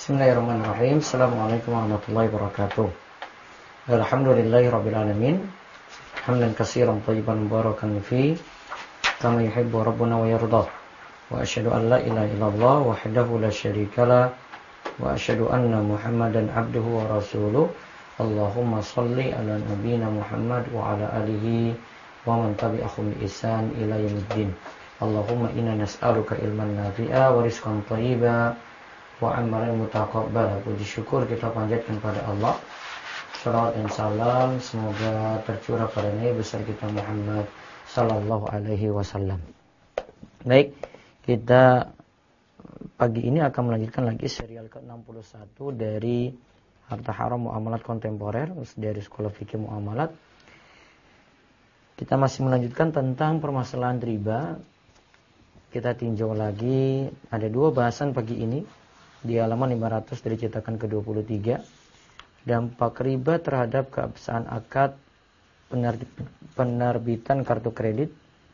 Bismillahirrahmanirrahim. Assalamualaikum warahmatullahi wabarakatuh. Alhamdulillahirabbil alamin. Hamdan katsiran thayyiban mubarakan fi kama yuhibbu rabbuna wa yarda. Wa asyhadu an la ilaha illallah wahdahu la syarikalah wa asyhadu anna Muhammadan abduhu wa rasuluh. Allahumma shalli ala nabiyyina Muhammad wa ala alihi wa man tabi'ahum bi ihsan ila yaumiddin. Allahumma inna nas'aluka ilman nafi'a wa rizqan thayyiba wa amalan mutaqabbal. Puji syukur kita panjatkan pada Allah. Salawat dan salam semoga tercurah pada Nabi besar kita Muhammad sallallahu alaihi wasallam. Baik, kita pagi ini akan melanjutkan lagi serial ke-61 dari Harta Haram Muamalat Kontemporer dari Sekolah Fikih Muamalat. Kita masih melanjutkan tentang permasalahan riba. Kita tinjau lagi, ada dua bahasan pagi ini. Di halaman 500 dari cetakan ke-23, dampak riba terhadap keabsahan akad penerbitan kartu kredit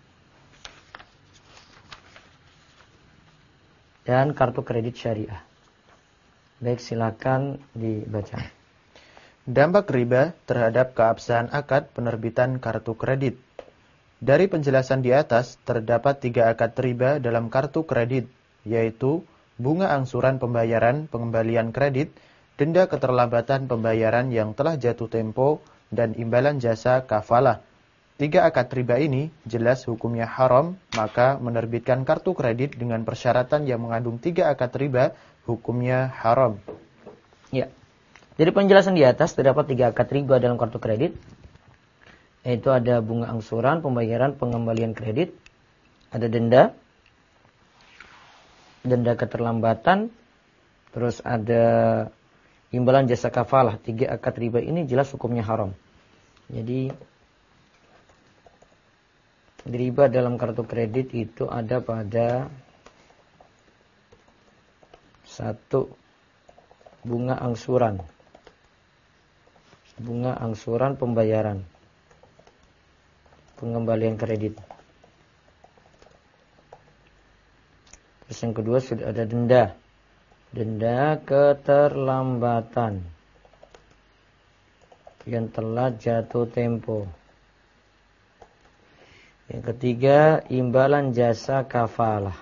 dan kartu kredit syariah. Baik, silakan dibaca. Dampak riba terhadap keabsahan akad penerbitan kartu kredit. Dari penjelasan di atas, terdapat 3 akad riba dalam kartu kredit, yaitu bunga angsuran pembayaran pengembalian kredit, denda keterlambatan pembayaran yang telah jatuh tempo, dan imbalan jasa kafalah. 3 akad riba ini jelas hukumnya haram, maka menerbitkan kartu kredit dengan persyaratan yang mengandung 3 akad riba hukumnya haram. Ya. Dari penjelasan di atas terdapat 3 akad riba dalam kartu kredit, yaitu ada bunga angsuran pembayaran pengembalian kredit, ada denda keterlambatan, terus ada imbalan jasa kafalah. 3 akad riba ini jelas hukumnya haram. Jadi riba dalam kartu kredit itu ada pada 1. Bunga angsuran pembayaran pengembalian kredit. Terus yang kedua sudah ada denda keterlambatan yang telah jatuh tempo. Yang ketiga, imbalan jasa kafalah.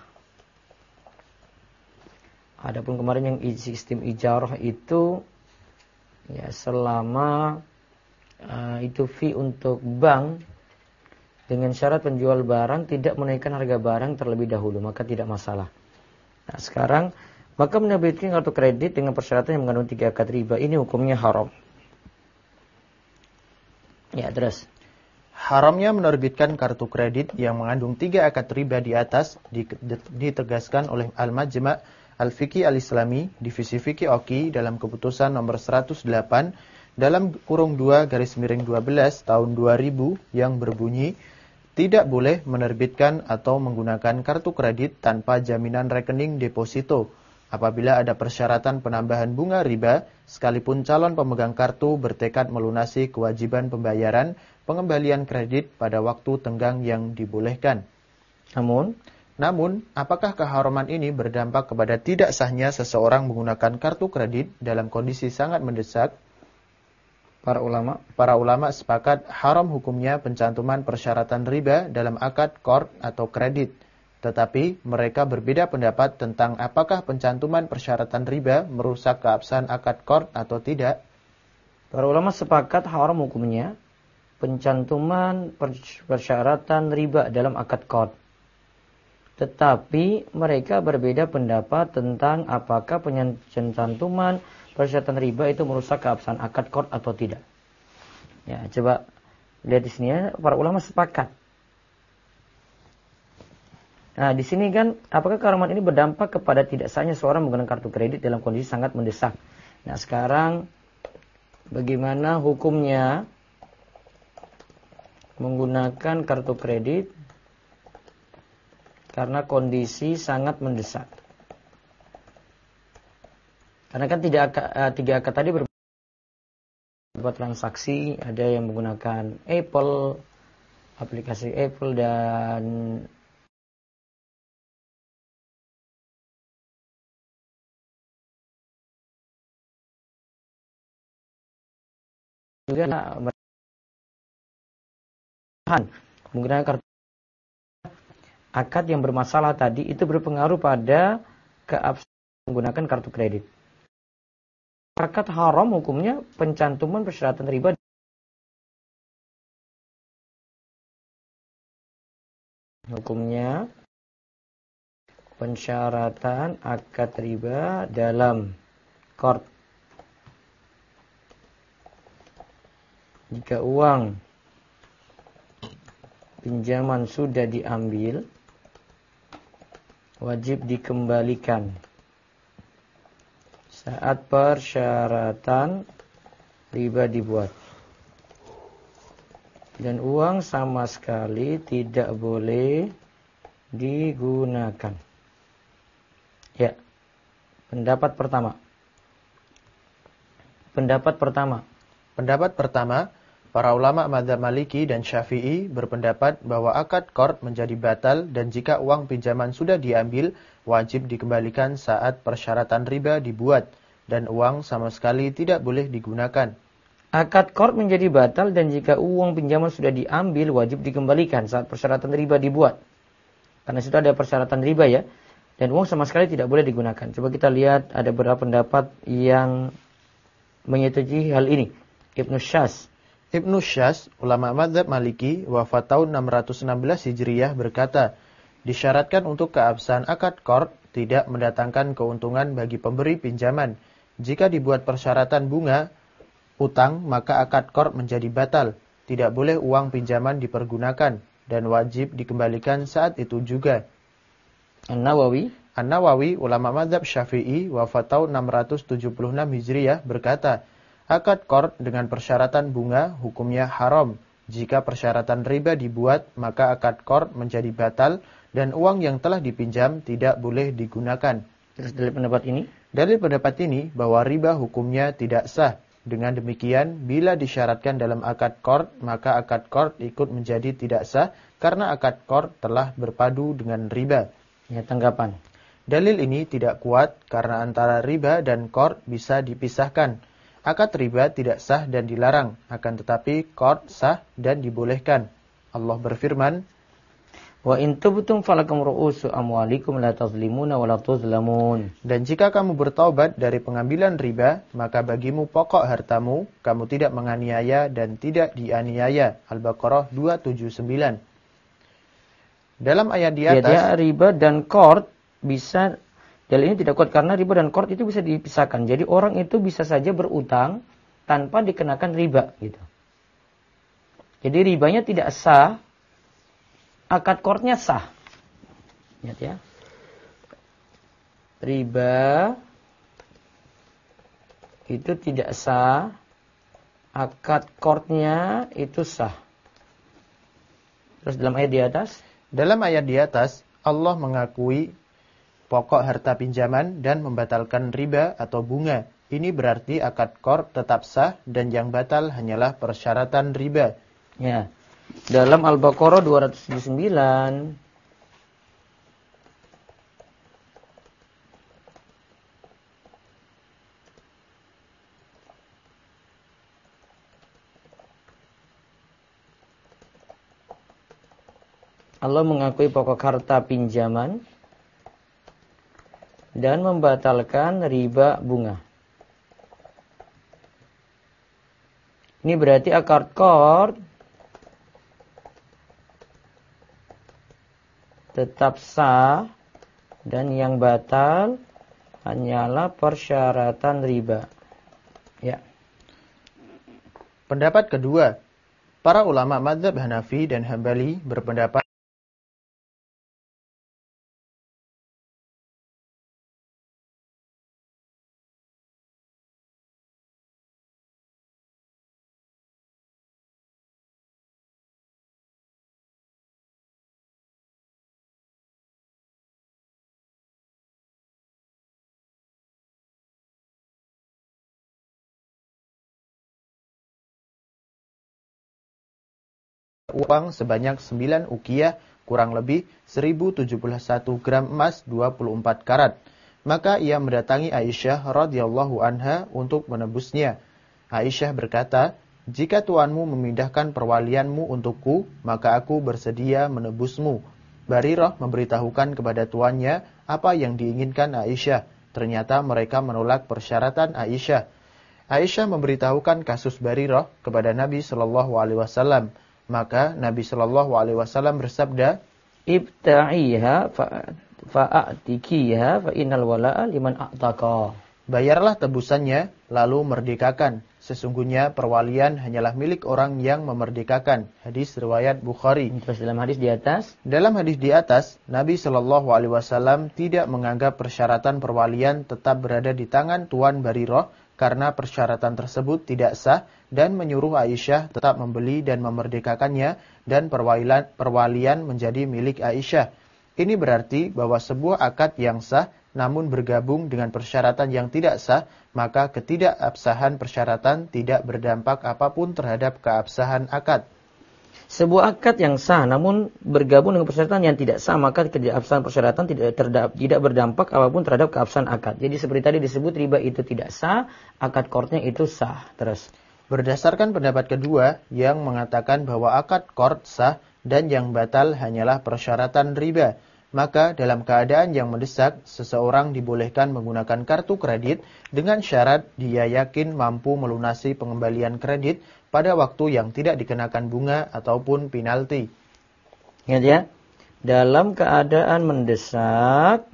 Adapun kemarin yang sistem ijarah itu ya selama itu fee untuk bank dengan syarat penjual barang tidak menaikkan harga barang terlebih dahulu, maka tidak masalah. Nah, sekarang maka menerbitkan kartu kredit dengan persyaratan yang mengandung 3 akad riba ini hukumnya haram. Ya, terus. Haramnya menerbitkan kartu kredit yang mengandung 3 akad riba di atas ditegaskan oleh Al-Majma' Al-Fiqhi Al-Islami Divisi Fiqhi Oki dalam keputusan nomor 108 dalam kurung 2/12 tahun 2000 yang berbunyi, tidak boleh menerbitkan atau menggunakan kartu kredit tanpa jaminan rekening deposito apabila ada persyaratan penambahan bunga riba, sekalipun calon pemegang kartu bertekad melunasi kewajiban pembayaran pengembalian kredit pada waktu tenggang yang dibolehkan. Namun, apakah keharaman ini berdampak kepada tidak sahnya seseorang menggunakan kartu kredit dalam kondisi sangat mendesak? Para ulama sepakat haram hukumnya pencantuman persyaratan riba dalam akad qard atau kredit. Tetapi mereka berbeda pendapat tentang apakah pencantuman persyaratan riba merusak keabsahan akad qard atau tidak. Para ulama sepakat haram hukumnya pencantuman persyaratan riba dalam akad qard. Tetapi mereka berbeda pendapat tentang apakah pencantuman persyaratan riba itu merusak keabsahan akad qard atau tidak. Ya, coba lihat di sini ya, para ulama sepakat. Nah, di sini kan apakah keharaman ini berdampak kepada tidak sahnya seorang menggunakan kartu kredit dalam kondisi sangat mendesak. Nah, sekarang bagaimana hukumnya menggunakan kartu kredit karena kondisi sangat mendesak? Karena kan 3 akad tadi beberapa transaksi, ada yang menggunakan aplikasi Apple dan juga menggunakan kartu akad yang bermasalah tadi itu berpengaruh pada keabsahan menggunakan kartu kredit. Akad haram hukumnya pencantuman persyaratan riba. Hukumnya pensyaratan akad riba dalam qard. Jika uang pinjaman sudah diambil, wajib dikembalikan saat persyaratan riba dibuat. Dan uang sama sekali tidak boleh digunakan. Ya, pendapat pertama. Pendapat pertama, para ulama mazhab Maliki dan Syafi'i berpendapat bahwa akad qard menjadi batal dan jika uang pinjaman sudah diambil, wajib dikembalikan saat persyaratan riba dibuat dan uang sama sekali tidak boleh digunakan. Akad qard menjadi batal dan jika uang pinjaman sudah diambil, wajib dikembalikan saat persyaratan riba dibuat. Karena sudah ada persyaratan riba ya, dan uang sama sekali tidak boleh digunakan. Coba kita lihat ada beberapa pendapat yang menyetujui hal ini. Ibnu Syas, ulama mazhab Maliki, wafat tahun 616 Hijriyah berkata, disyaratkan untuk keabsahan akad qard tidak mendatangkan keuntungan bagi pemberi pinjaman. Jika dibuat persyaratan bunga utang, maka akad qard menjadi batal. Tidak boleh uang pinjaman dipergunakan dan wajib dikembalikan saat itu juga. An-Nawawi, ulama mazhab Syafi'i, wafat tahun 676 Hijriyah berkata, akad qard dengan persyaratan bunga hukumnya haram. Jika persyaratan riba dibuat, maka akad qard menjadi batal dan uang yang telah dipinjam tidak boleh digunakan. Terus dalil pendapat ini? Dalil pendapat ini bahwa riba hukumnya tidak sah. Dengan demikian, bila disyaratkan dalam akad qard, maka akad qard ikut menjadi tidak sah karena akad qard telah berpadu dengan riba. Ya, tanggapan. Dalil ini tidak kuat karena antara riba dan qard bisa dipisahkan. Akad riba tidak sah dan dilarang, akan tetapi qard sah dan dibolehkan. Allah berfirman, Wa in tubtum falakum ru'usu amwalikum la tazlimuna wa la tuzlamun. Dan jika kamu bertaubat dari pengambilan riba, maka bagimu pokok hartamu, kamu tidak menganiaya dan tidak dianiaya. Al-Baqarah 279. Dalam ayat di atas, ya, riba dan qard bisa, dalil ini tidak kuat karena riba dan qard itu bisa dipisahkan. Jadi orang itu bisa saja berutang tanpa dikenakan riba gitu. Jadi ribanya tidak sah, akad qardnya sah. Ingat ya. Riba itu tidak sah, akad qardnya itu sah. Terus dalam ayat di atas? Dalam ayat di atas, Allah mengakui pokok harta pinjaman dan membatalkan riba atau bunga. Ini berarti akad qard tetap sah dan yang batal hanyalah persyaratan riba. Ya. Dalam Al-Baqarah 279 Allah mengakui pokok harta pinjaman dan membatalkan riba bunga. Ini berarti akad qard tetap sah dan yang batal hanyalah persyaratan riba. Ya. Pendapat kedua, para ulama mazhab Hanafi dan Hambali berpendapat uang sebanyak 9 ukiyah kurang lebih 1071 gram emas 24 karat. Maka ia mendatangi Aisyah radhiyallahu anha untuk menebusnya. Aisyah berkata, jika tuanmu memindahkan perwalianmu untukku, maka aku bersedia menebusmu. Barirah memberitahukan kepada tuannya apa yang diinginkan Aisyah. Ternyata mereka menolak persyaratan Aisyah. Aisyah memberitahukan kasus Barirah kepada Nabi Shallallahu Alaihi Wasallam. Maka Nabi Shallallahu Alaihi Wasallam bersabda, Ibta'iha fa'atikiha fa'innal wala'a liman a'taqa. bayarlah tebusannya, lalu merdekakan. Sesungguhnya perwalian hanyalah milik orang yang memerdekakan. Hadis riwayat Bukhari. Terus dalam hadis di atas, Nabi Shallallahu Alaihi Wasallam tidak menganggap persyaratan perwalian tetap berada di tangan Tuan Barirah karena persyaratan tersebut tidak sah dan menyuruh Aisyah tetap membeli dan memerdekakannya dan perwalian menjadi milik Aisyah. Ini berarti bahwa sebuah akad yang sah namun bergabung dengan persyaratan yang tidak sah, maka ketidakabsahan persyaratan tidak berdampak apapun terhadap keabsahan akad. sebuah akad yang sah namun bergabung dengan persyaratan yang tidak sah, maka ketidakabsahan persyaratan tidak berdampak apapun terhadap keabsahan akad. Jadi seperti tadi disebut riba itu tidak sah, akad qardnya itu sah. Terus berdasarkan pendapat kedua yang mengatakan bahwa akad qard sah dan yang batal hanyalah persyaratan riba, maka dalam keadaan yang mendesak, seseorang dibolehkan menggunakan kartu kredit dengan syarat dia yakin mampu melunasi pengembalian kredit pada waktu yang tidak dikenakan bunga ataupun penalti. ingat ya, dalam keadaan mendesak,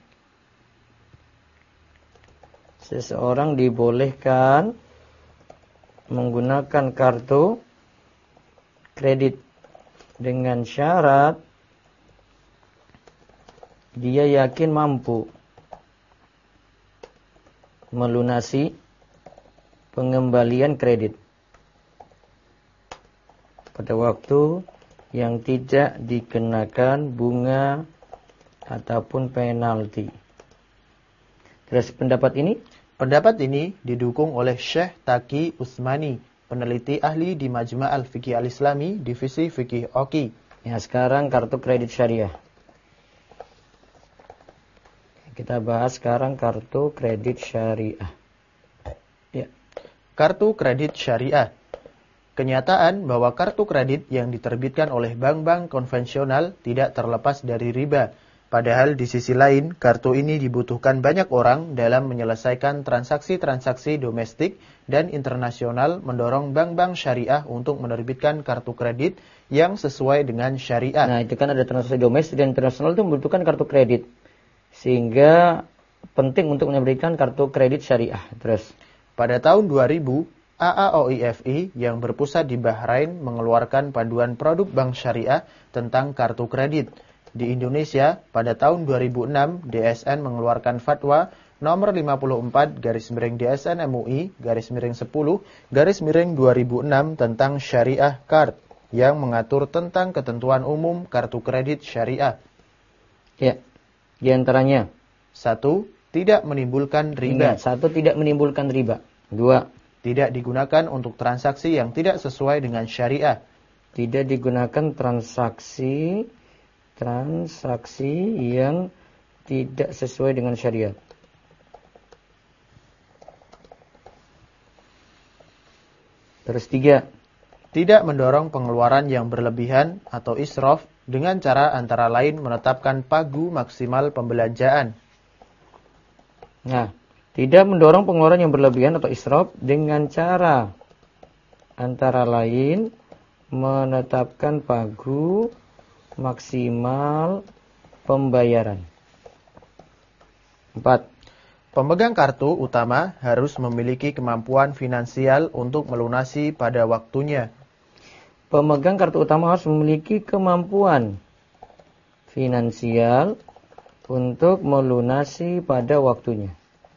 seseorang dibolehkan menggunakan kartu kredit dengan syarat dia yakin mampu melunasi pengembalian kredit pada waktu yang tidak dikenakan bunga ataupun penalti. Terus pendapat ini didukung oleh Syekh Taqi Utsmani, peneliti ahli di Majma' Al-Fiqh Al-Islami, Divisi Fikih Oki. Ya, sekarang kartu kredit syariah. Kita bahas sekarang kartu kredit syariah. Ya. Kartu kredit syariah. Kenyataan bahwa kartu kredit yang diterbitkan oleh bank-bank konvensional tidak terlepas dari riba. Padahal di sisi lain, kartu ini dibutuhkan banyak orang dalam menyelesaikan transaksi-transaksi domestik dan internasional, mendorong bank-bank syariah untuk menerbitkan kartu kredit yang sesuai dengan syariah. Nah, itu kan ada transaksi domestik dan internasional itu membutuhkan kartu kredit. Sehingga penting untuk memberikan kartu kredit syariah. Terus pada tahun 2000, AAOIFI yang berpusat di Bahrain mengeluarkan panduan produk bank syariah tentang kartu kredit. Di Indonesia, pada tahun 2006, DSN mengeluarkan fatwa nomor 54/DSN MUI /10/2006 tentang syariah card yang mengatur tentang ketentuan umum kartu kredit syariah. ya, di antaranya 1. Tidak menimbulkan riba. 1. Tidak menimbulkan riba. 2. Tidak digunakan untuk transaksi yang tidak sesuai dengan syariah. Tidak digunakan transaksi yang tidak sesuai dengan syariat. Terus 3. Tidak mendorong pengeluaran yang berlebihan atau israf dengan cara antara lain menetapkan pagu maksimal pembelanjaan. Nah, tidak mendorong pengeluaran yang berlebihan atau israf dengan cara antara lain menetapkan pagu maksimal pembayaran. 4. Pemegang kartu utama harus memiliki kemampuan finansial untuk melunasi pada waktunya. Pemegang kartu utama harus memiliki kemampuan finansial untuk melunasi pada waktunya.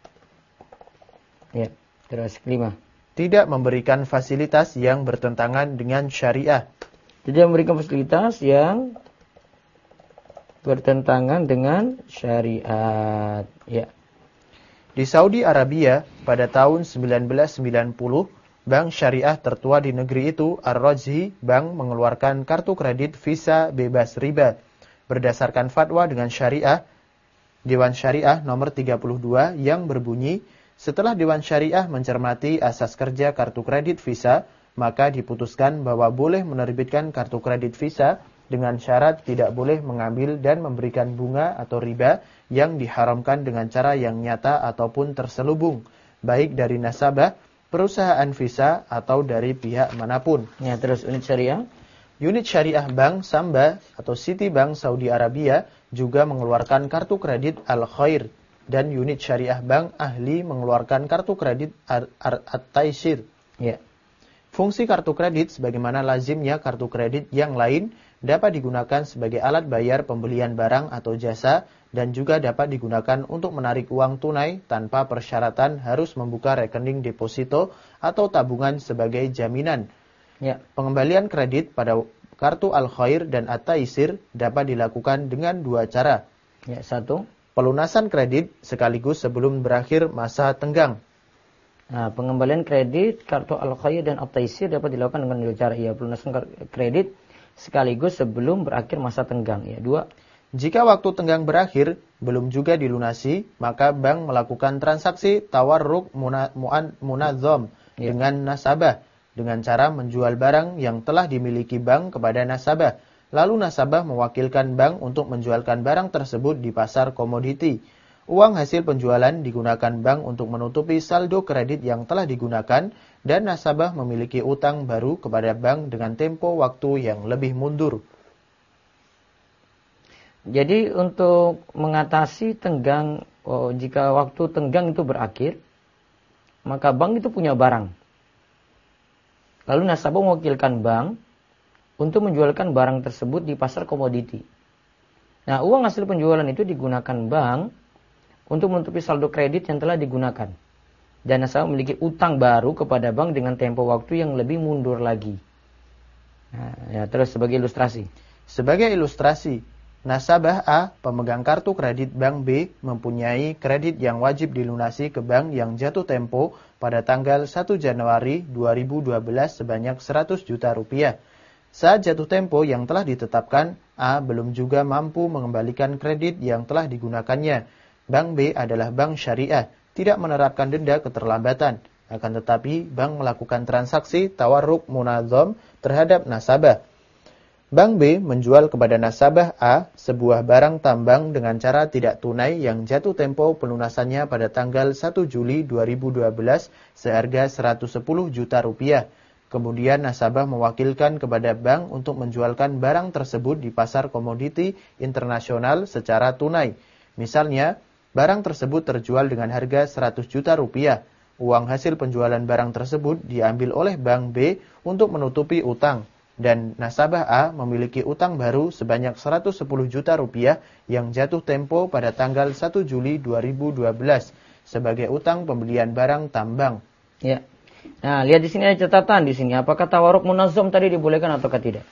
Ya, terus 5. Tidak memberikan fasilitas yang bertentangan dengan syariah. Tidak memberikan fasilitas yang bertentangan dengan syariat. Ya. Di Saudi Arabia pada tahun 1990, bank syariah tertua di negeri itu, Ar-Rajhi Bank, mengeluarkan kartu kredit Visa bebas riba. Berdasarkan fatwa dengan syariah, Dewan Syariah nomor 32 yang berbunyi, setelah Dewan Syariah mencermati asas kerja kartu kredit Visa, maka diputuskan bahwa boleh menerbitkan kartu kredit Visa dengan syarat tidak boleh mengambil dan memberikan bunga atau riba yang diharamkan dengan cara yang nyata ataupun terselubung, baik dari nasabah, perusahaan Visa, atau dari pihak manapun. Ya, terus unit syariah. Unit syariah Bank Samba atau Citibank Saudi Arabia juga mengeluarkan kartu kredit Al-Khair, dan unit syariah Bank Ahli mengeluarkan kartu kredit At-Taisir. Ya. Fungsi kartu kredit sebagaimana lazimnya kartu kredit yang lain dapat digunakan sebagai alat bayar pembelian barang atau jasa dan juga dapat digunakan untuk menarik uang tunai tanpa persyaratan harus membuka rekening deposito atau tabungan sebagai jaminan. Ya. Pengembalian kredit pada kartu Al-Khair dan At-Taisir dapat dilakukan dengan dua cara. Ya, satu. Pelunasan kredit sekaligus sebelum berakhir masa tenggang. Nah, pengembalian kredit kartu Al-Khair dan At-Taisir dapat dilakukan dengan dua cara. Ya, pelunasan kredit sekaligus sebelum berakhir masa tenggang. Ya, dua. Jika waktu tenggang berakhir belum juga dilunasi, maka bank melakukan transaksi tawarruk munadzam dengan nasabah dengan cara menjual barang yang telah dimiliki bank kepada nasabah. Lalu nasabah mewakilkan bank untuk menjualkan barang tersebut di pasar komoditi. Uang hasil penjualan digunakan bank untuk menutupi saldo kredit yang telah digunakan dan nasabah memiliki utang baru kepada bank dengan tempo waktu yang lebih mundur. Jadi untuk mengatasi tenggang, jika waktu tenggang itu berakhir, maka bank itu punya barang. Lalu nasabah mewakilkan bank untuk menjualkan barang tersebut di pasar komoditi. Nah, uang hasil penjualan itu digunakan bank untuk menutupi saldo kredit yang telah digunakan. Dan nasabah memiliki utang baru kepada bank dengan tempo waktu yang lebih mundur lagi. Nah, ya, terus sebagai ilustrasi. Sebagai ilustrasi, nasabah A, pemegang kartu kredit bank B, mempunyai kredit yang wajib dilunasi ke bank yang jatuh tempo pada tanggal 1 Januari 2012 sebanyak 100 juta rupiah. Saat jatuh tempo yang telah ditetapkan, A belum juga mampu mengembalikan kredit yang telah digunakannya. Bank B adalah bank syariah, tidak menerapkan denda keterlambatan. Akan tetapi, bank melakukan transaksi tawarruk munadzam terhadap nasabah. Bank B menjual kepada nasabah A sebuah barang tambang dengan cara tidak tunai yang jatuh tempo pelunasannya pada tanggal 1 Juli 2012 seharga 110 juta rupiah. Kemudian nasabah mewakilkan kepada bank untuk menjualkan barang tersebut di pasar komoditi internasional secara tunai. Misalnya, barang tersebut terjual dengan harga 100 juta rupiah. Uang hasil penjualan barang tersebut diambil oleh Bank B untuk menutupi utang. Dan nasabah A memiliki utang baru sebanyak 110 juta rupiah yang jatuh tempo pada tanggal 1 Juli 2012 sebagai utang pembelian barang tambang. Ya. Nah, lihat di sini ada catatan di sini. Apakah tawarruk munazzam tadi dibolehkan ataukah tidak?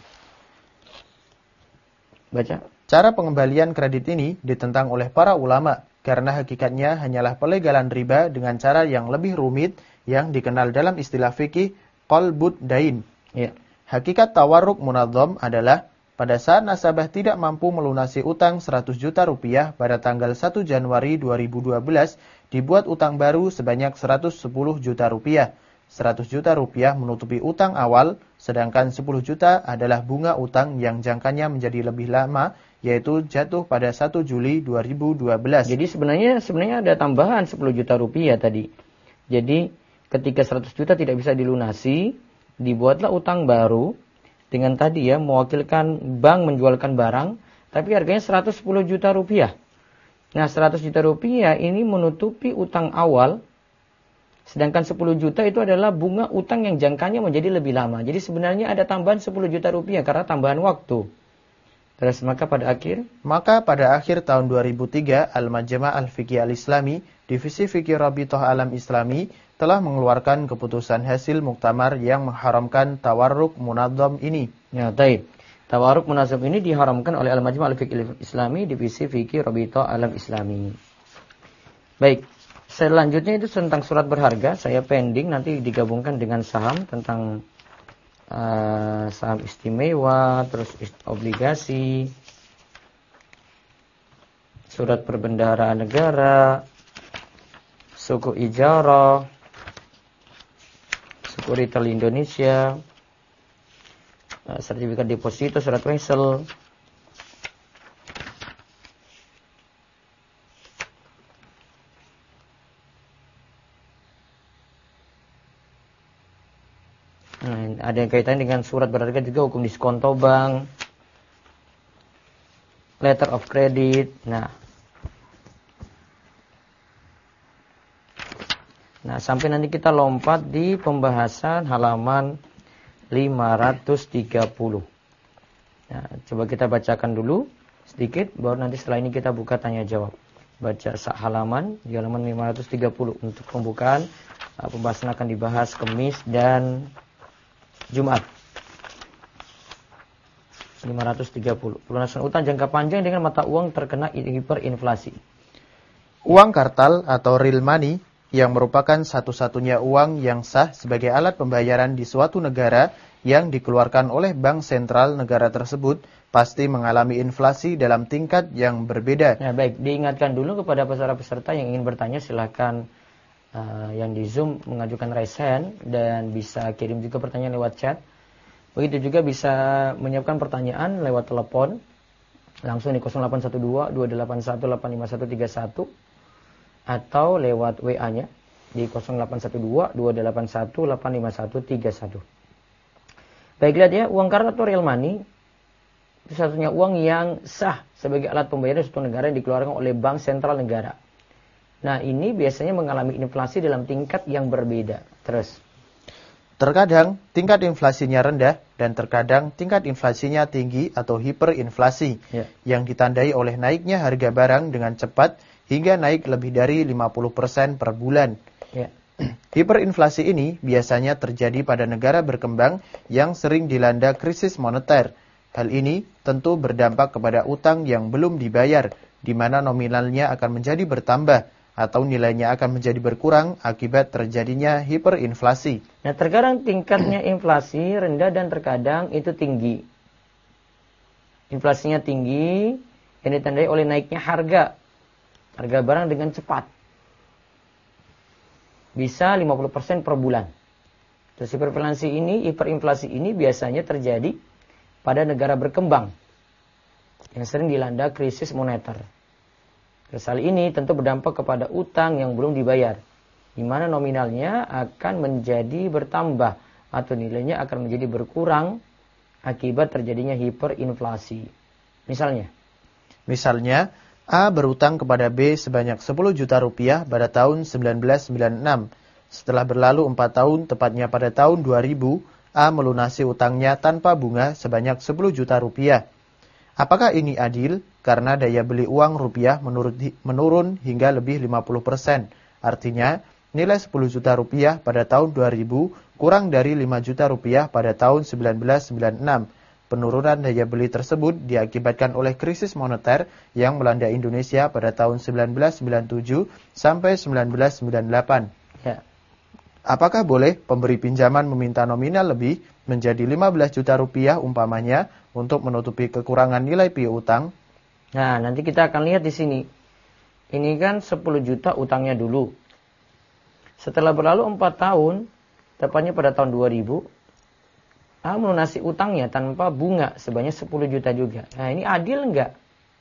Baca. Cara pengembalian kredit ini ditentang oleh para ulama karena hakikatnya hanyalah pelegalan riba dengan cara yang lebih rumit yang dikenal dalam istilah fikih qalbud dain. Ya. Hakikat tawarruk munazzam adalah pada saat nasabah tidak mampu melunasi utang 100 juta rupiah pada tanggal 1 Januari 2012, dibuat utang baru sebanyak 110 juta rupiah. 100 juta rupiah menutupi utang awal, sedangkan 10 juta adalah bunga utang yang jangkanya menjadi lebih lama, yaitu jatuh pada 1 Juli 2012. Jadi sebenarnya ada tambahan 10 juta rupiah tadi. Jadi ketika 100 juta tidak bisa dilunasi, dibuatlah utang baru dengan tadi ya mewakilkan bank menjualkan barang, tapi harganya 110 juta rupiah. Nah, 100 juta rupiah ini menutupi utang awal, sedangkan 10 juta itu adalah bunga utang yang jangkanya menjadi lebih lama. Jadi sebenarnya ada tambahan 10 juta rupiah karena tambahan waktu. Terus maka pada akhir tahun 2003, Al-Majma' Al-Fiqhi Al-Islami, Divisi Fikih Rabithah Alam Islami, telah mengeluarkan keputusan hasil muktamar yang mengharamkan tawarruk munadzam ini. Ya, baik. Tawarruk munadzam ini diharamkan oleh Al-Majma' Al-Fiqhi Al-Islami, Divisi Fikih Rabithah Alam Islami. Baik. Selanjutnya itu tentang surat berharga, saya pending nanti digabungkan dengan saham tentang saham istimewa, terus obligasi, surat perbendaharaan negara, suku ijarah, Sekuritas Indonesia, sertifikat deposito, surat wesel. Ada yang kaitannya dengan surat berharga juga, hukum diskonto bank, letter of credit. Nah, sampai nanti kita lompat di pembahasan halaman 530. Nah, coba kita bacakan dulu sedikit, baru nanti setelah ini kita buka tanya jawab. Baca halaman di halaman 530 untuk pembukaan. Pembahasan akan dibahas Kamis dan Jumat. 530. Pelunasan utang jangka panjang dengan mata uang terkena hiperinflasi. Uang kartal atau real money yang merupakan satu-satunya uang yang sah sebagai alat pembayaran di suatu negara yang dikeluarkan oleh bank sentral negara tersebut pasti mengalami inflasi dalam tingkat yang berbeda. Nah, baik, diingatkan dulu kepada peserta-peserta yang ingin bertanya, silakan yang di Zoom mengajukan raise hand dan bisa kirim juga pertanyaan lewat chat. Begitu juga bisa menyiapkan pertanyaan lewat telepon langsung di 0812 281 85131 atau lewat WA-nya di 0812 281 85131. Baik, lihat ya, uang kartal atau real money itu satunya uang yang sah sebagai alat pembayaran suatu negara yang dikeluarkan oleh bank sentral negara. Nah, ini biasanya mengalami inflasi dalam tingkat yang berbeda. Terus, terkadang tingkat inflasinya rendah dan terkadang tingkat inflasinya tinggi atau hiperinflasi yang ditandai oleh naiknya harga barang dengan cepat hingga naik lebih dari 50% per bulan. Hiperinflasi ini biasanya terjadi pada negara berkembang yang sering dilanda krisis moneter. Hal ini tentu berdampak kepada utang yang belum dibayar, di mana nominalnya akan menjadi bertambah atau nilainya akan menjadi berkurang akibat terjadinya hiperinflasi. Nah, terkadang tingkatnya inflasi rendah dan terkadang itu tinggi. Inflasinya tinggi yang ditandai oleh naiknya harga barang dengan cepat. Bisa 50% per bulan. Terus hiperinflasi ini biasanya terjadi pada negara berkembang yang sering dilanda krisis moneter. Hal ini tentu berdampak kepada utang yang belum dibayar, di mana nominalnya akan menjadi bertambah atau nilainya akan menjadi berkurang akibat terjadinya hiperinflasi. Misalnya, A berutang kepada B sebanyak 10 juta rupiah pada tahun 1996. Setelah berlalu 4 tahun, tepatnya pada tahun 2000, A melunasi utangnya tanpa bunga sebanyak 10 juta rupiah. Apakah ini adil? Karena daya beli uang rupiah menurun hingga lebih 50%. Artinya, nilai 10 juta rupiah pada tahun 2000 kurang dari 5 juta rupiah pada tahun 1996. Penurunan daya beli tersebut diakibatkan oleh krisis moneter yang melanda Indonesia pada tahun 1997 sampai 1998. Ya. Apakah boleh pemberi pinjaman meminta nominal lebih menjadi 15 juta rupiah umpamanya untuk menutupi kekurangan nilai piutang? Nah, nanti kita akan lihat di sini. Ini kan 10 juta utangnya dulu. Setelah berlalu 4 tahun, tepatnya pada tahun 2000, A melunasi utangnya tanpa bunga sebanyak 10 juta juga. Nah, ini adil enggak?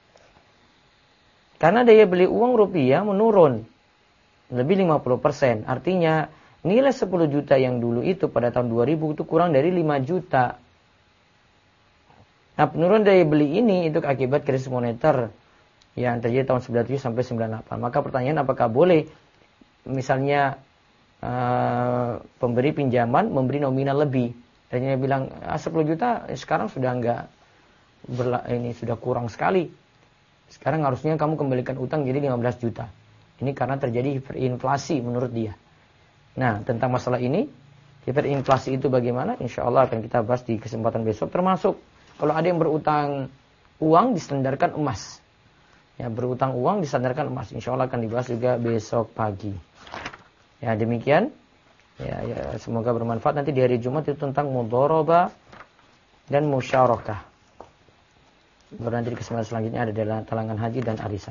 Karena daya beli uang rupiah menurun lebih 50%. Artinya, nilai 10 juta yang dulu itu pada tahun 2000 itu kurang dari 5 juta. Nah, penurunan daya beli ini itu akibat krisis moneter yang terjadi tahun 97 sampai 98. Maka pertanyaan, apakah boleh misalnya pemberi pinjaman memberi nominal lebih? Dan dia bilang 10 juta sekarang sudah sudah kurang sekali. Sekarang harusnya kamu kembalikan utang jadi 15 juta. Ini karena terjadi hiperinflasi menurut dia. Nah, tentang masalah ini, hiperinflasi itu bagaimana? Insya Allah akan kita bahas di kesempatan besok. Termasuk kalau ada yang berutang uang disandarkan emas. Ya, berutang uang disandarkan emas. Insya Allah akan dibahas juga besok pagi. Ya, demikian. Ya, semoga bermanfaat. Nanti di hari Jumat itu tentang mudharabah dan musyarakah. Baru nanti di kesempatan selanjutnya ada dalam talangan haji dan arisan.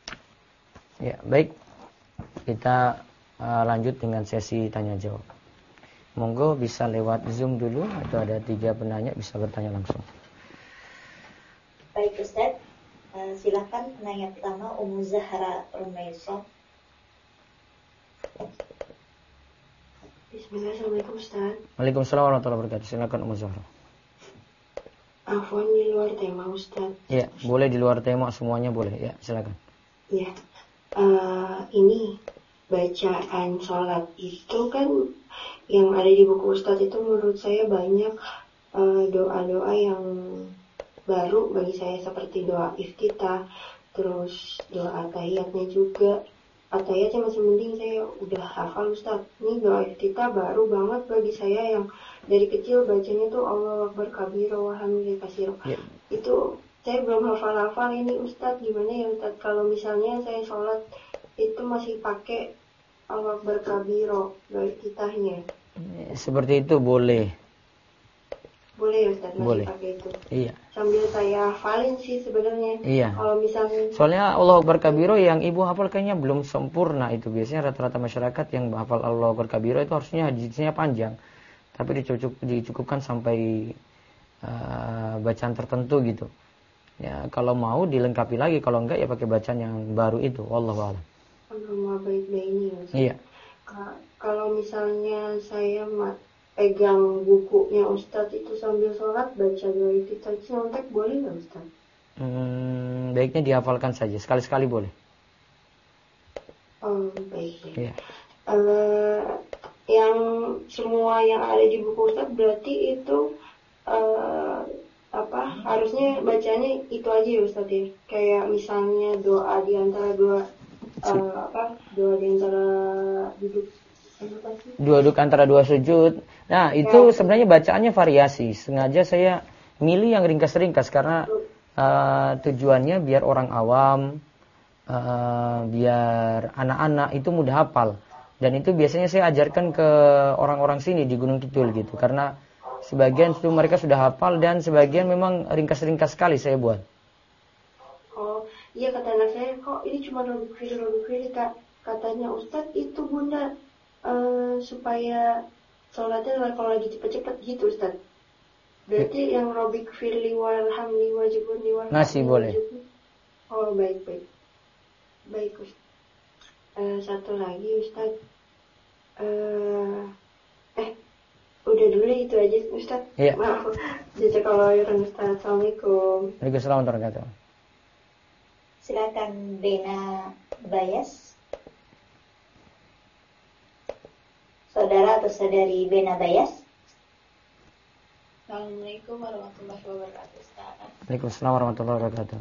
Ya, baik. Kita lanjut dengan sesi tanya jawab. Monggo bisa lewat Zoom dulu atau ada 3 penanya bisa bertanya langsung. Baik Ustaz, silakan penanya pertama Ummu Zahra Rumaiso. Bismillah, Assalamualaikum Ustaz. Waalaikumsalam warahmatullahi wabarakatuh. Silakan Ummu Zahra. Afwan di luar tema Ustaz. Ya, boleh di luar tema semuanya boleh. Ya, silakan. Ya, ini bacaan sholat itu kan yang ada di buku Ustaz itu menurut saya banyak doa-doa yang baru bagi saya seperti doa iftitah, terus doa tahiyatnya juga. Tahiyatnya masih mending, saya udah hafal Ustaz. Ini doa iftitah baru banget bagi saya yang dari kecil bacanya tuh Allahu Akbar kabira wa hamdani katsira. Ya. Itu saya belum hafal-hafal ini Ustaz, gimana ya Ustaz kalau misalnya saya sholat itu masih pakai Allahu Akbar kabira doa iftitahnya. Seperti itu boleh. Boleh ya Ustaz masih Boleh. pakai itu. Iya. Sambil saya hafalin sih sebenarnya. Iya. Kalau misalnya Soalnya Allahu Akbar kabiro yang ibu hafal kayaknya belum sempurna itu. Biasanya rata-rata masyarakat yang hafal Allahu Akbar kabiro itu harusnya hadisnya panjang. Tapi dicukupkan sampai bacaan tertentu gitu. Ya, kalau mau dilengkapi lagi, kalau enggak ya pakai bacaan yang baru itu. Wallahu a'lam. Allahumma baik-baik ini ya Ustaz. Iya. Kalau misalnya saya pegang bukunya Ustadz itu sambil sholat baca doa iftitah nyontek boleh nggak Ustadz? Baiknya dihafalkan saja, sekali-sekali boleh. Oh baik. Iya. Yang semua yang ada di buku Ustadz berarti itu harusnya bacanya itu aja ya Ustadz ya? Kayak misalnya doa di antara doa di antara duduk. Dua duduk antara dua sujud. Nah, itu sebenarnya bacaannya variasi. Sengaja saya milih yang ringkas-ringkas karena tujuannya biar orang awam, biar anak-anak itu mudah hafal. Dan itu biasanya saya ajarkan ke orang-orang sini di Gunung Kidul gitu. Karena sebagian itu mereka sudah hafal dan sebagian memang ringkas-ringkas sekali saya buat. Oh, iya kata anak saya, kok ini cuma Robik Firly Kak. Katanya Ustadz itu Bunda supaya sholatnya kalau lagi cepet-cepet gitu Ustaz. Berarti yang Robik Firli warhamni wajibuni warhamni masih boleh. Oh baik Ustaz. Satu lagi Ustaz. Udah dulu itu aja Ustaz. Iya. Maaf. Jazakallahu Ustaz. Assalamualaikum. Waalaikumsalam warahmatullahi wabarakatuh. Silakan Bena Bayas. Saudara atau saudari Bena Bayas. Assalamualaikum warahmatullahi wabarakatuh Ustaz. Waalaikumsalam warahmatullahi wabarakatuh.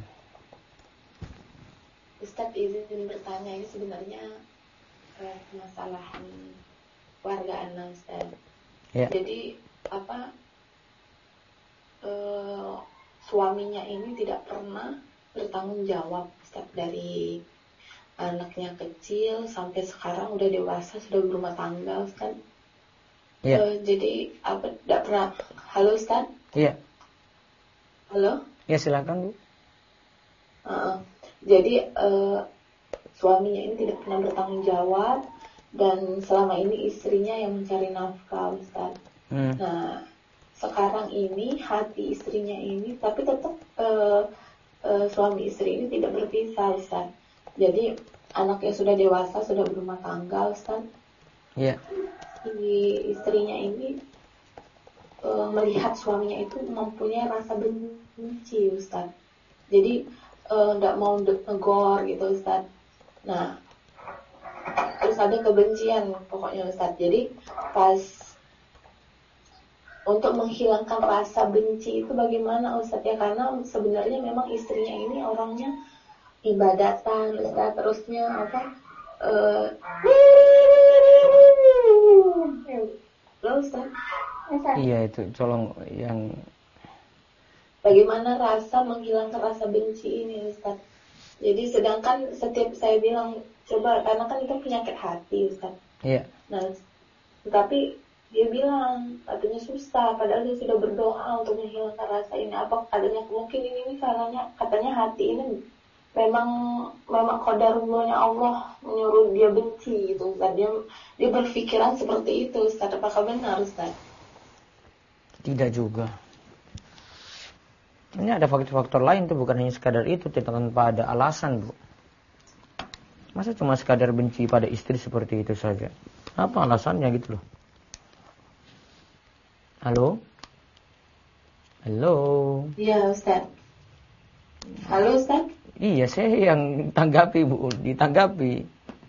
Ustaz izin bertanya, ini sebenarnya permasalahan warga anak Ustaz. Ya. Jadi suaminya ini tidak pernah bertanggung jawab Ustaz, dari anaknya kecil sampai sekarang udah dewasa, sudah berumah tangga Ustaz. Iya. Jadi tidak pernah. Halo Ustaz? Iya. Halo? Ya silakan Bu. Jadi suaminya ini tidak pernah bertanggung jawab dan selama ini istrinya yang mencari nafkah Ustaz. Nah sekarang ini hati istrinya ini, tapi tetap suami istri ini tidak berpisah Ustaz. Jadi anaknya sudah dewasa, sudah berumah tangga Ustaz. Iya. Istrinya ini melihat suaminya itu mempunyai rasa benci Ustaz. Jadi tidak mau negor gitu Ustaz. Nah terus ada kebencian pokoknya Ustaz. Jadi pas untuk menghilangkan rasa benci itu bagaimana Ustaz ya? Karena sebenarnya memang istrinya ini orangnya ibadatan Ustaz, terusnya Ustaz. Iya itu colong yang bagaimana rasa menghilangkan rasa benci ini Ustaz. Jadi sedangkan setiap saya bilang coba, karena kan itu penyakit hati Ustaz. Iya. Nah tapi dia bilang katanya susah, padahal dia sudah berdoa untuk menghilangkan rasa ini. Apa adanya mungkin ini salahnya, katanya hati ini memang qadarullahnya Allah menyuruh dia benci gitu Ustaz. Dia berpikiran seperti itu Ustaz. Apakah benar Ustaz? Tidak juga. Ini ada faktor-faktor lain tuh, bukan hanya sekadar itu, tanpa ada alasan, Bu. Masa cuma sekadar benci pada istri seperti itu saja? Apa alasannya gitu loh? Halo? Halo? Iya Ustaz. Halo Ustaz? Iya, saya yang tanggapi, Bu. Ditanggapi.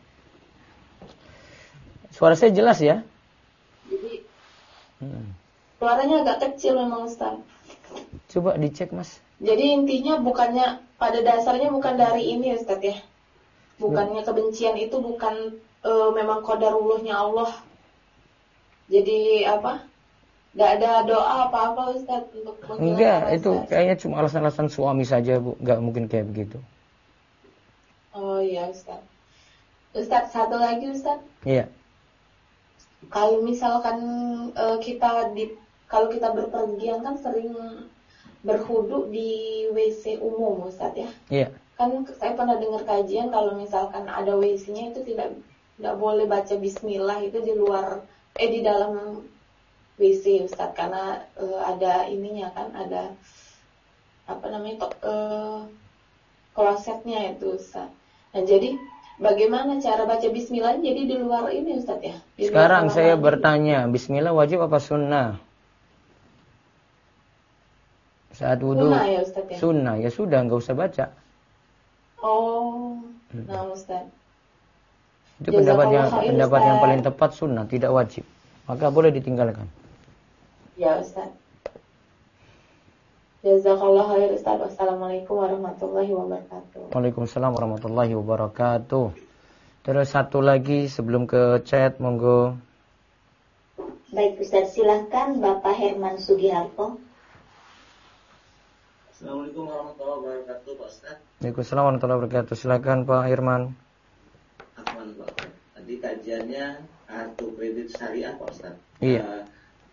Suara saya jelas ya? Jadi suaranya agak kecil memang Ustaz. Coba dicek, Mas. Jadi intinya bukannya, pada dasarnya bukan dari ini Ustaz ya. Bukannya kebencian itu bukan memang qadarullahnya Allah. Jadi apa? Gak ada doa apa-apa Ustaz untuk menghilangkan Enggak, rasa. itu kayaknya cuma alasan-alasan suami saja, Bu. Enggak mungkin kayak begitu. Oh iya Ustaz. Ustaz, satu lagi Ustaz. Iya. Kalau misalkan kalau kita berpergian kan sering berhudu di WC umum Ustaz ya. Iya. Kan saya pernah dengar kajian kalau misalkan ada WC-nya itu tidak boleh baca bismillah itu di dalam WC Ustaz, karena ada ininya kan, ada apa namanya klosetnya itu Ustaz. Nah jadi bagaimana cara baca bismillah jadi di luar ini Ustaz ya? Sekarang saya bertanya, bismillah wajib apa sunnah? Saat wudu. Sunnah ya Ustaz ya? Sunnah, ya sudah, nggak usah baca. Oh, nah Ustaz. Itu pendapat yang paling tepat, sunnah, tidak wajib. Maka boleh ditinggalkan. Ya Ustaz. Jazakallah khair Ustaz. Wassalamualaikum warahmatullahi wabarakatuh. Waalaikumsalam warahmatullahi wabarakatuh. Terus satu lagi sebelum ke chat, monggo. Baik Ustaz, silahkan Bapak Herman Sugiharto. Assalamualaikum warahmatullahi wabarakatuh Pak Ustaz. Waalaikumsalam warahmatullahi wabarakatuh. Silakan Pak Herman. Afwan Pak. Tadi kajiannya kartu kredit syariah Pak Ustaz. Iya.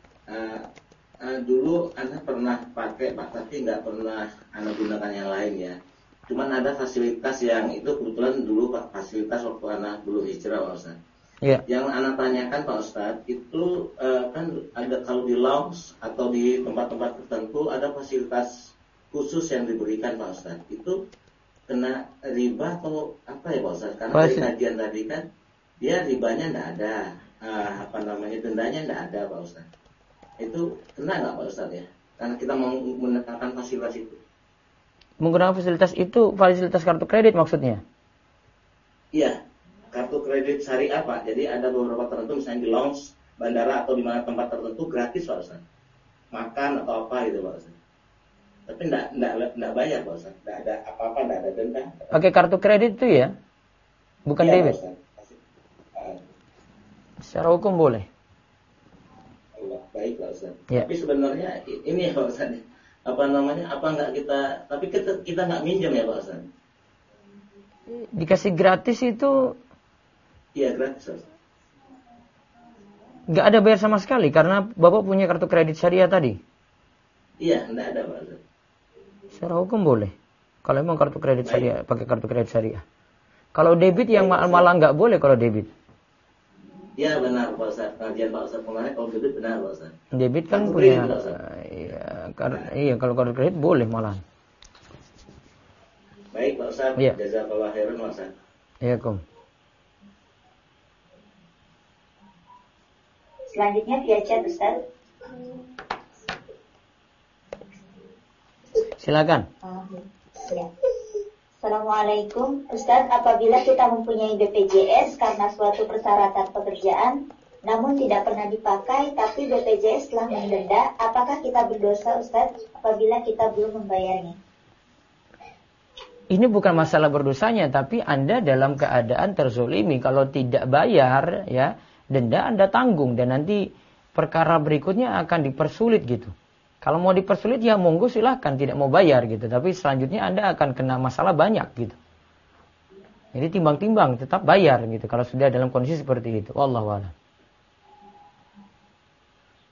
Dulu Anda pernah pakai Pak, tapi nggak pernah Anda gunakan yang lain ya. Cuman ada fasilitas yang itu kebetulan dulu Pak, fasilitas waktu Anda dulu hijrah Pak Ustaz. Iya. Yang Anda tanyakan Pak Ustaz, itu kan ada kalau di lounge atau di tempat-tempat tertentu ada fasilitas khusus yang diberikan Pak Ustaz. Itu kena riba atau apa ya Pak Ustaz? Karena dari kajian tadi kan dia ribanya nggak ada, dendanya nggak ada Pak Ustaz. Itu kena nggak Pak Ustaz ya? Karena kita mau menggunakan fasilitas itu. Menggunakan fasilitas itu, fasilitas kartu kredit maksudnya? Iya, kartu kredit syariah Pak. Jadi ada beberapa tertentu, misalnya di lounge, bandara atau di mana tempat tertentu gratis Pak Ustaz. Makan atau apa gitu Pak Ustaz. Tapi nggak bayar Pak Ustaz. Nggak ada apa-apa, nggak ada denda. Pakai kartu kredit itu ya? Bukan ya, debit? Secara hukum boleh. Baik Pak Ustaz. Ya. Tapi sebenarnya ini ya Pak Ustaz. Apa nggak tapi kita nggak minjem ya Pak Ustaz? Dikasih gratis itu? Iya gratis Ustaz. Nggak ada bayar sama sekali karena Bapak punya kartu kredit syariah tadi? Iya, nggak ada Pak Ustaz. Secara hukum boleh. Kalau memang kartu kredit syariah, pakai kartu kredit syariah. Kalau debit yang malah nggak boleh kalau debit. Iya benar Pak Ustaz. Kajian Pak Ustaz kemarin kalau debit benar Pak Ustaz. Debit kan punya. Iya, kalau kartu kredit boleh malah. Baik Pak Ustaz. Iya. Jazakallah khairan Pak Ustaz. Iya, Kom. Selanjutnya via chat Ustaz. Silakan. Ya. Assalamualaikum Ustaz, apabila kita mempunyai BPJS karena suatu persyaratan pekerjaan namun tidak pernah dipakai tapi BPJS telah mendenda, apakah kita berdosa Ustaz apabila kita belum membayarnya? Ini bukan masalah berdosanya, tapi Anda dalam keadaan terzolimi. Kalau tidak bayar, ya denda Anda tanggung dan nanti perkara berikutnya akan dipersulit gitu. Kalau mau dipersulit ya monggo silahkan, tidak mau bayar gitu. Tapi selanjutnya Anda akan kena masalah banyak gitu. Jadi timbang-timbang tetap bayar gitu. Kalau sudah dalam kondisi seperti itu. Wallahu a'lam.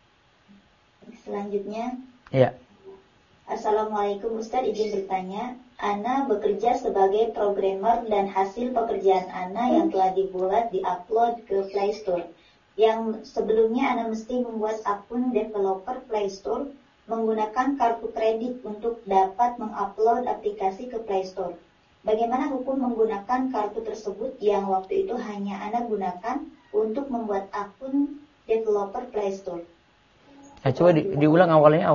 Selanjutnya. Ya. Assalamualaikum Ustaz, izin bertanya. Ana bekerja sebagai programmer dan hasil pekerjaan Ana yang telah dibuat diupload ke Play Store. Yang sebelumnya Ana mesti membuat akun developer Play Store menggunakan kartu kredit untuk dapat mengupload aplikasi ke Play Store. Bagaimana hukum menggunakan kartu tersebut yang waktu itu hanya Ana gunakan untuk membuat akun developer Play Store? Coba diulang awalnya.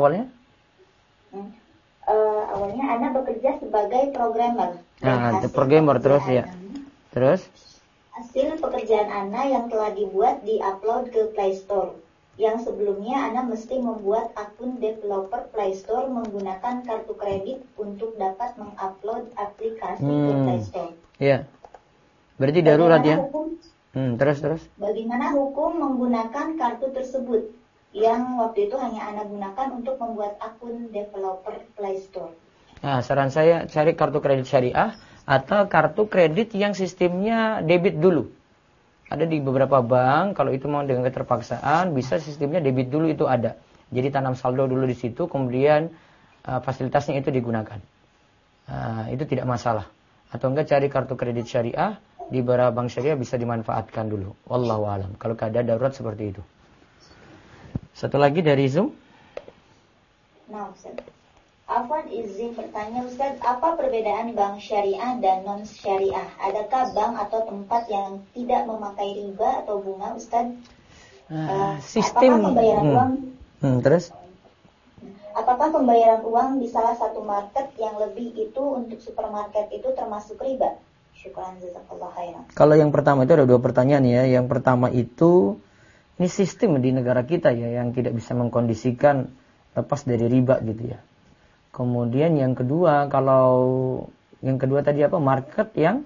Awalnya Ana bekerja sebagai programmer. Programmer terus ya. Terus? Hasil pekerjaan Ana yang telah dibuat diupload ke Play Store. Yang sebelumnya Ana mesti membuat akun developer Play Store menggunakan kartu kredit untuk dapat mengupload aplikasi ke Play Store. Iya. Berarti darurat ya. Terus. Bagaimana hukum menggunakan kartu tersebut yang waktu itu hanya Ana gunakan untuk membuat akun developer Play Store? Nah, saran saya cari kartu kredit syariah atau kartu kredit yang sistemnya debit dulu. Ada di beberapa bank, kalau itu mau dengan keterpaksaan, bisa sistemnya debit dulu itu ada. Jadi tanam saldo dulu di situ, kemudian fasilitasnya itu digunakan. Itu tidak masalah. Atau enggak cari kartu kredit syariah, di beberapa bank syariah bisa dimanfaatkan dulu. Wallahu alam. Kalau keadaan darurat seperti itu. Satu lagi dari Zoom. Nah, Ustaz. Afwan izin bertanya Ustaz, apa perbedaan bank syariah dan non syariah? Adakah bank atau tempat yang tidak memakai riba atau bunga, Ustaz? Sistem. Apakah pembayaran uang? Terus? Apakah pembayaran uang di salah satu market yang lebih itu untuk supermarket itu termasuk riba? Syukran jazakallah khairan. Kalau yang pertama itu ada dua pertanyaan ya. Yang pertama itu ini sistem di negara kita ya yang tidak bisa mengkondisikan lepas dari riba gitu ya. Kemudian yang kedua, kalau yang kedua tadi apa? Market yang?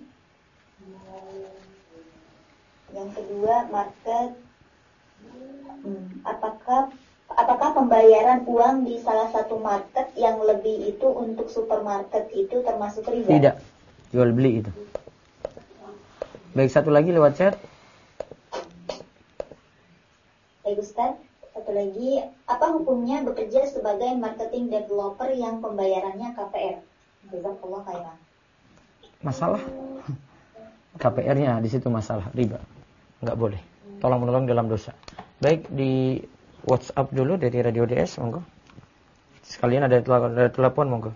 Yang kedua market. Apakah pembayaran uang di salah satu market yang lebih itu untuk supermarket itu termasuk riba? Tidak, jual beli itu. Baik, satu lagi lewat chat. Baik Ustaz. Satu lagi, apa hukumnya bekerja sebagai marketing developer yang pembayarannya KPR? Jazakallah khairan. Masalah KPR-nya di situ masalah riba. Enggak boleh. Tolong menolong dalam dosa. Baik, di WhatsApp dulu dari Radio DS, monggo. Sekalian ada telepon, monggo.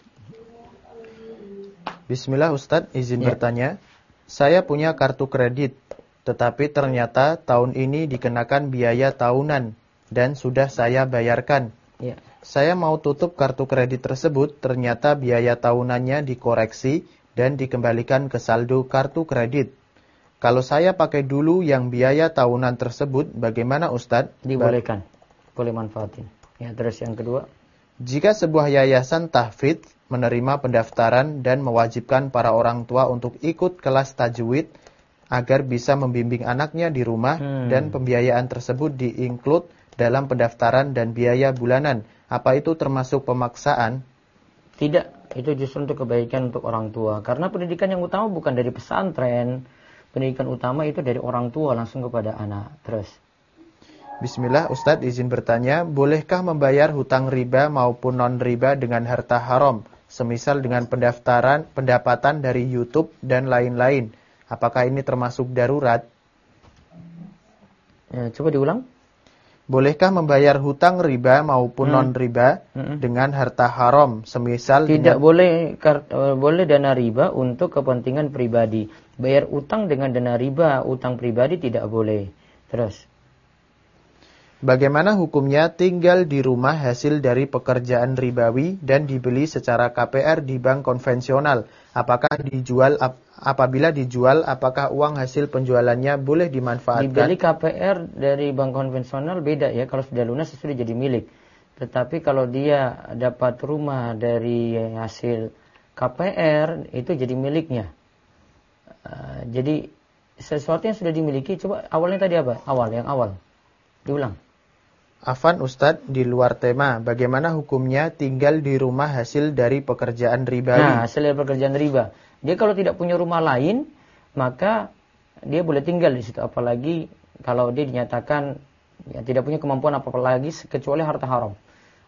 Bismillah Ustadz, izin bertanya. Saya punya kartu kredit, tetapi ternyata tahun ini dikenakan biaya tahunan dan sudah saya bayarkan. Saya mau tutup kartu kredit tersebut, ternyata biaya tahunannya dikoreksi dan dikembalikan ke saldo kartu kredit. Kalau saya pakai dulu yang biaya tahunan tersebut, bagaimana Ustadz? Dibolehkan, boleh manfaatin. Ya, terus yang kedua. Jika sebuah yayasan tahfidz menerima pendaftaran dan mewajibkan para orang tua untuk ikut kelas tajwid agar bisa membimbing anaknya di rumah dan pembiayaan tersebut di-include dalam pendaftaran dan biaya bulanan, apa itu termasuk pemaksaan? Tidak, itu justru untuk kebaikan untuk orang tua. Karena pendidikan yang utama bukan dari pesantren. Pendidikan utama itu dari orang tua langsung kepada anak. Terus. Bismillah, Ustadz izin bertanya, bolehkah membayar hutang riba maupun non-riba dengan harta haram? Semisal dengan pendapatan dari YouTube dan lain-lain. Apakah ini termasuk darurat? Coba diulang. Bolehkah membayar hutang riba maupun non-riba dengan harta haram? Semisal tidak boleh dana riba untuk kepentingan pribadi. Bayar utang dengan dana riba, utang pribadi tidak boleh. Terus. Bagaimana hukumnya tinggal di rumah hasil dari pekerjaan ribawi dan dibeli secara KPR di bank konvensional? Apakah apabila dijual, apakah uang hasil penjualannya boleh dimanfaatkan? Dibeli KPR dari bank konvensional beda ya, kalau sudah lunas sudah jadi milik. Tetapi kalau dia dapat rumah dari hasil KPR, itu jadi miliknya. Jadi sesuatu yang sudah dimiliki, coba awalnya tadi apa? Yang awal. Diulang. Afan Ustadz, di luar tema, bagaimana hukumnya tinggal di rumah hasil dari pekerjaan ribawi? Nah, hasil dari pekerjaan riba. Dia kalau tidak punya rumah lain, maka dia boleh tinggal di situ. Apalagi kalau dia dinyatakan ya, tidak punya kemampuan apa-apa lagi kecuali harta haram.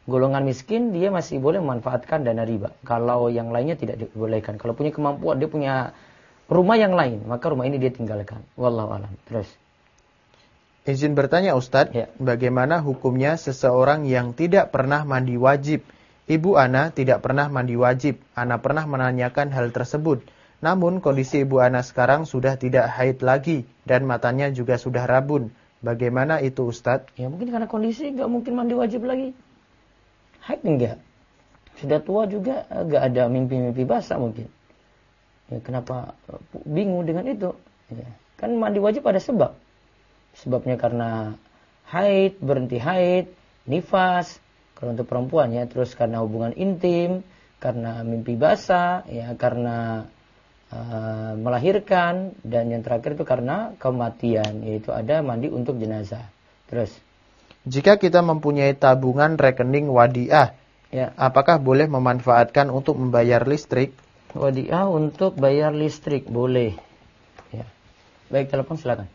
golongan miskin dia masih boleh memanfaatkan dana riba. Kalau yang lainnya tidak dibolehkan. Kalau punya kemampuan, dia punya rumah yang lain, maka rumah ini dia tinggalkan. Wallahu a'lam. Terus. Izin bertanya Ustadz, Ya. bagaimana hukumnya seseorang yang tidak pernah mandi wajib? Ibu Ana tidak pernah mandi wajib. Ana pernah menanyakan hal tersebut. Namun kondisi Ibu Ana sekarang sudah tidak haid lagi dan matanya juga sudah rabun. Bagaimana itu Ustadz? Ya mungkin karena kondisi nggak mungkin mandi wajib lagi. Haid enggak. Sudah tua juga nggak ada mimpi-mimpi basah mungkin. Ya kenapa bingung dengan itu? Ya. Kan mandi wajib ada sebab. Sebabnya karena haid, berhenti haid, nifas, kalau untuk perempuan ya, terus karena hubungan intim, karena mimpi basah, ya karena melahirkan, dan yang terakhir itu karena kematian, yaitu ada mandi untuk jenazah. Terus, jika kita mempunyai tabungan rekening wadiah, ya, apakah boleh memanfaatkan untuk membayar listrik? wadiah untuk bayar listrik boleh. Ya. Baik, telepon silakan.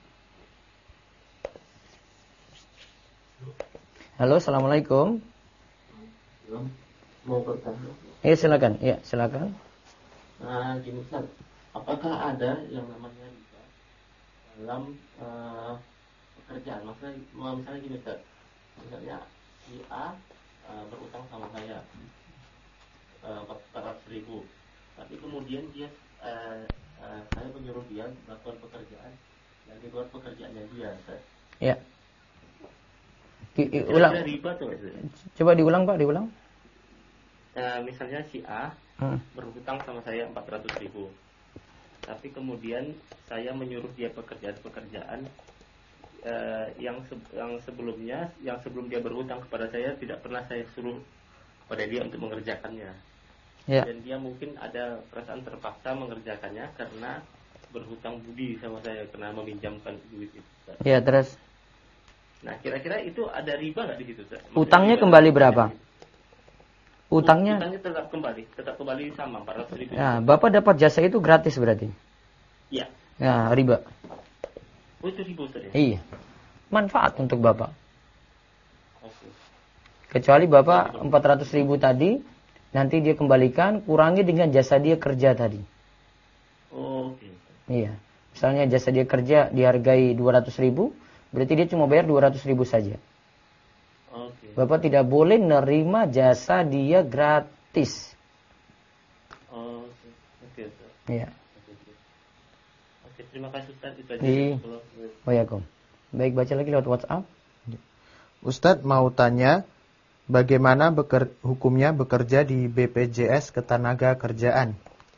Halo, assalamualaikum. Mau bertanya? Silakan. Ya, silakan. Nah, gini Ustaz, apakah ada yang namanya riba dalam pekerjaan? Misalnya gini Ustaz, misalnya si A berutang sama saya 400.000, tapi kemudian dia saya menyuruh dia melakukan pekerjaan yang di luar pekerjaannya dia, Ustaz. Ya. Ulang. Riba tuh, coba diulang Pak, diulang. Misalnya si A berhutang sama saya 400.000, tapi kemudian saya menyuruh dia pekerjaan yang sebelum dia berhutang kepada saya tidak pernah saya suruh kepada dia untuk mengerjakannya. Ya. Dan dia mungkin ada perasaan terpaksa mengerjakannya karena berhutang budi sama saya, karena meminjamkan duit itu. Ya, terus. Nah, kira-kira itu ada riba nggak di situ? Utangnya kembali berapa? Utangnya tetap kembali sama 400.000. Nah, Bapak dapat jasa itu gratis berarti? Iya. Ya, riba. Oh, itu riba Ustaz ya? Iya. Manfaat untuk Bapak. Oke. Kecuali Bapak 400.000 tadi, nanti dia kembalikan, kurangi dengan jasa dia kerja tadi. Oke. Iya. Misalnya jasa dia kerja dihargai 200.000, berarti dia cuma bayar 200.000 saja. Oke. Bapak tidak boleh nerima jasa dia gratis. Oke. Iya. Oke, terima kasih Ustaz. Itu aja. Waalaikumsalam. Baik, baca lagi lewat WhatsApp. Ustadz mau tanya, bagaimana hukumnya bekerja di BPJS Ketenagakerjaan?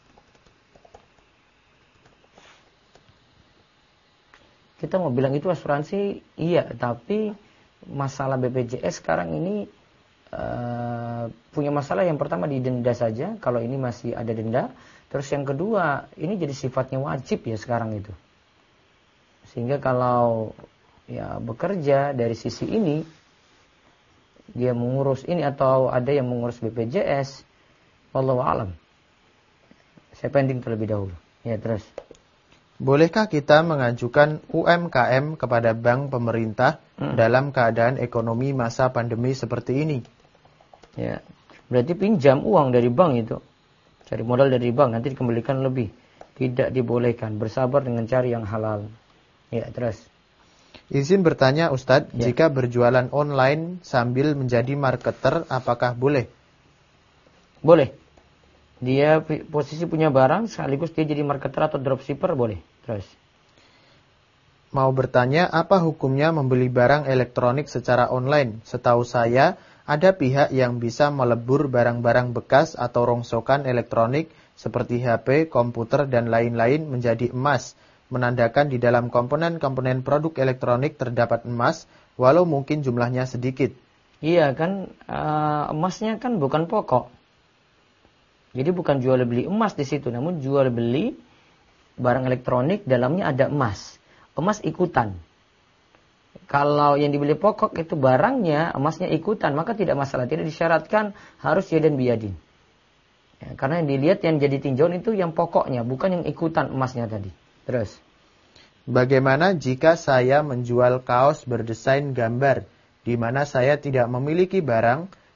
Kita mau bilang itu asuransi, iya, tapi masalah BPJS sekarang ini punya masalah. Yang pertama di denda saja, kalau ini masih ada denda. Terus yang kedua, ini jadi sifatnya wajib ya sekarang itu. Sehingga kalau ya bekerja dari sisi ini, dia mengurus ini atau ada yang mengurus BPJS, wallahu a'lam. Saya pending terlebih dahulu. Ya, terus. Bolehkah kita mengajukan UMKM kepada bank pemerintah dalam keadaan ekonomi masa pandemi seperti ini? Ya, berarti pinjam uang dari bank itu. Cari modal dari bank, nanti dikembalikan lebih. Tidak dibolehkan, bersabar dengan cari yang halal. Ya, terus. Izin bertanya Ustadz, Ya. jika berjualan online sambil menjadi marketer, apakah boleh? Boleh. Dia posisi punya barang, sekaligus dia jadi marketer atau dropshipper, boleh. Terus. Mau bertanya, apa hukumnya membeli barang elektronik secara online? Setahu saya, ada pihak yang bisa melebur barang-barang bekas atau rongsokan elektronik seperti HP, komputer, dan lain-lain menjadi emas, menandakan di dalam komponen-komponen produk elektronik terdapat emas, walau mungkin jumlahnya sedikit. Iya kan, emasnya kan bukan pokok. Jadi bukan jual beli emas di situ, namun jual beli barang elektronik dalamnya ada emas. Emas ikutan. Kalau yang dibeli pokok itu barangnya, emasnya ikutan, maka tidak masalah. Tidak disyaratkan harus yadan biyadin. Ya, karena yang dilihat yang jadi tinjauan itu yang pokoknya, bukan yang ikutan emasnya tadi. Terus. Bagaimana jika saya menjual kaos berdesain gambar, di mana saya tidak memiliki barang,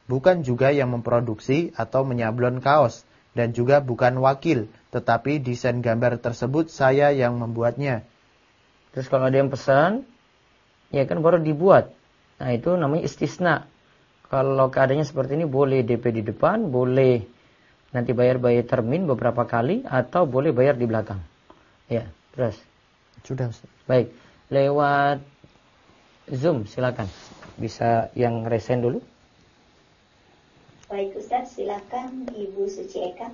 bukan juga yang memproduksi atau menyablon kaos, dan juga bukan wakil, tetapi desain gambar tersebut saya yang membuatnya. Terus kalau ada yang pesan, ya kan baru dibuat. Nah itu namanya istisna. Kalau keadaannya seperti ini boleh DP di depan, boleh nanti bayar termin beberapa kali, atau boleh bayar di belakang. Ya, terus. Sudah, Ustaz. Baik, lewat Zoom silakan. Bisa yang resen dulu. Baik Ustaz, silakan Ibu Suci Eka.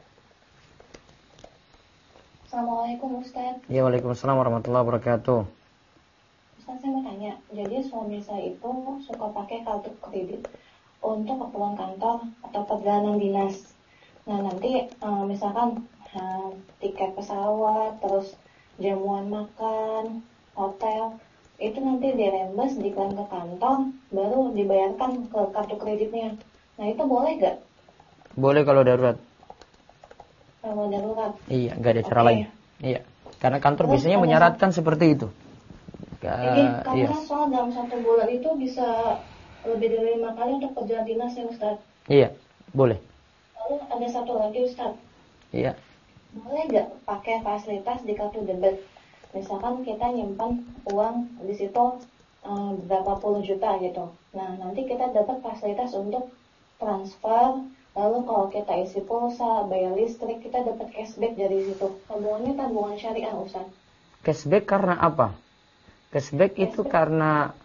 Assalamualaikum Ustaz. Ya, waalaikumsalam warahmatullahi wabarakatuh. Ustaz, saya mau tanya, jadi suami saya itu suka pakai kartu kredit untuk keperluan kantor atau perjalanan dinas. Nah nanti misalkan tiket pesawat, terus jamuan makan, hotel, itu nanti dirembes, diklaim ke kantor, baru dibayarkan ke kartu kreditnya. Nah itu boleh gak? Boleh kalau darurat. Kalau darurat? Iya, gak ada cara lain. Iya, karena kantor biasanya menyaratkan seperti itu. Karena iya. soal dalam 1 bulan itu bisa lebih dari 5 kali untuk perjalanan dinas ya Ustaz. Iya, boleh. Lalu ada satu lagi Ustaz. Iya. Boleh gak pakai fasilitas di kartu debit? Misalkan kita nyimpan uang di situ berapa puluh juta gitu. Nah nanti kita dapat fasilitas untuk transfer. Lalu kalau kita isi pulsa, bayar listrik, kita dapat cashback dari situ. Tabungannya tabungan syariah Ustaz. Cashback karena apa? Cashback itu karena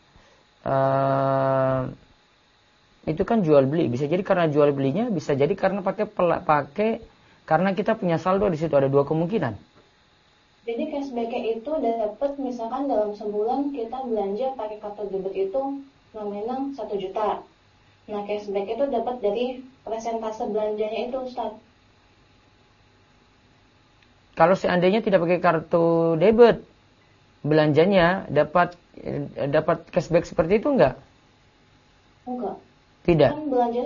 itu kan jual beli. Bisa jadi karena jual belinya, bisa jadi karena pakai karena kita punya saldo di situ. Ada dua kemungkinan. Jadi cashback-nya itu dapat misalkan dalam sebulan kita belanja pakai kartu debit itu nominal 1 juta. Nah cashback itu dapat dari persentase belanjanya itu Ustaz. Kalau seandainya tidak pakai kartu debit, belanjanya dapat cashback seperti itu enggak? Enggak. Tidak. Kan belanja.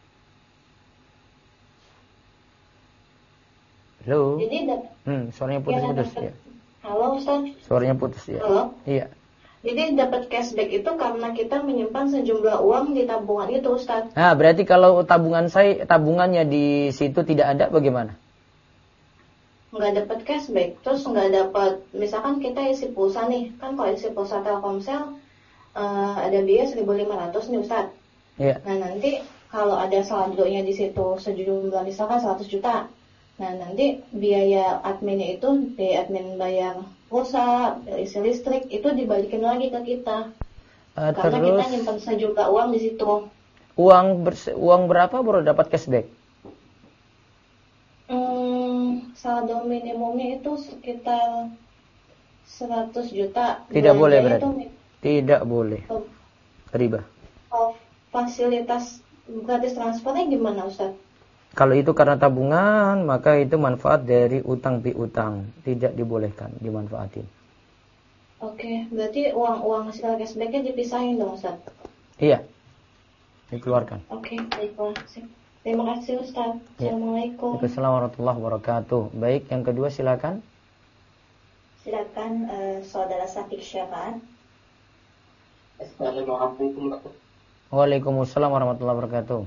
Halo. Jadi suaranya putus-putus ya. Halo Ustaz. Suaranya putus ya. Halo. Iya. Jadi dapat cashback itu karena kita menyimpan sejumlah uang di tabungan itu Ustaz. Nah, berarti kalau tabungannya di situ tidak ada bagaimana? Nggak dapat cashback, terus nggak dapat, misalkan kita isi pulsa nih, kan kalau isi pulsa Telkomsel ada biaya 1.500 nih Ustaz. Iya. Nah nanti kalau ada saldonya di situ sejumlah misalkan 100 juta. Nah nanti biaya adminnya itu, biaya admin bayar pulsa, isi listrik itu dibalikin lagi ke kita. Karena terus, kita nyimpan sejumlah uang di situ. Uang berapa baru dapat cashback? Saldo minimumnya itu sekitar 100 juta. Tidak boleh berarti. Tidak boleh. Riba. Fasilitas gratis transfernya gimana Ustaz? Kalau itu karena tabungan, maka itu manfaat dari utang piutang. Tidak dibolehkan dimanfaatin. Oke, berarti uang hasil cashbacknya dipisahin dong Ustaz? Iya, dikeluarkan. Oke, baiklah. Terima kasih Ustaz. Assalamualaikum. Waalaikumsalam warahmatullahi wabarakatuh. Baik, yang kedua silakan. Silakan Saudara Syafiq Syafaan. Assalamualaikum. Waalaikumsalam warahmatullahi wabarakatuh.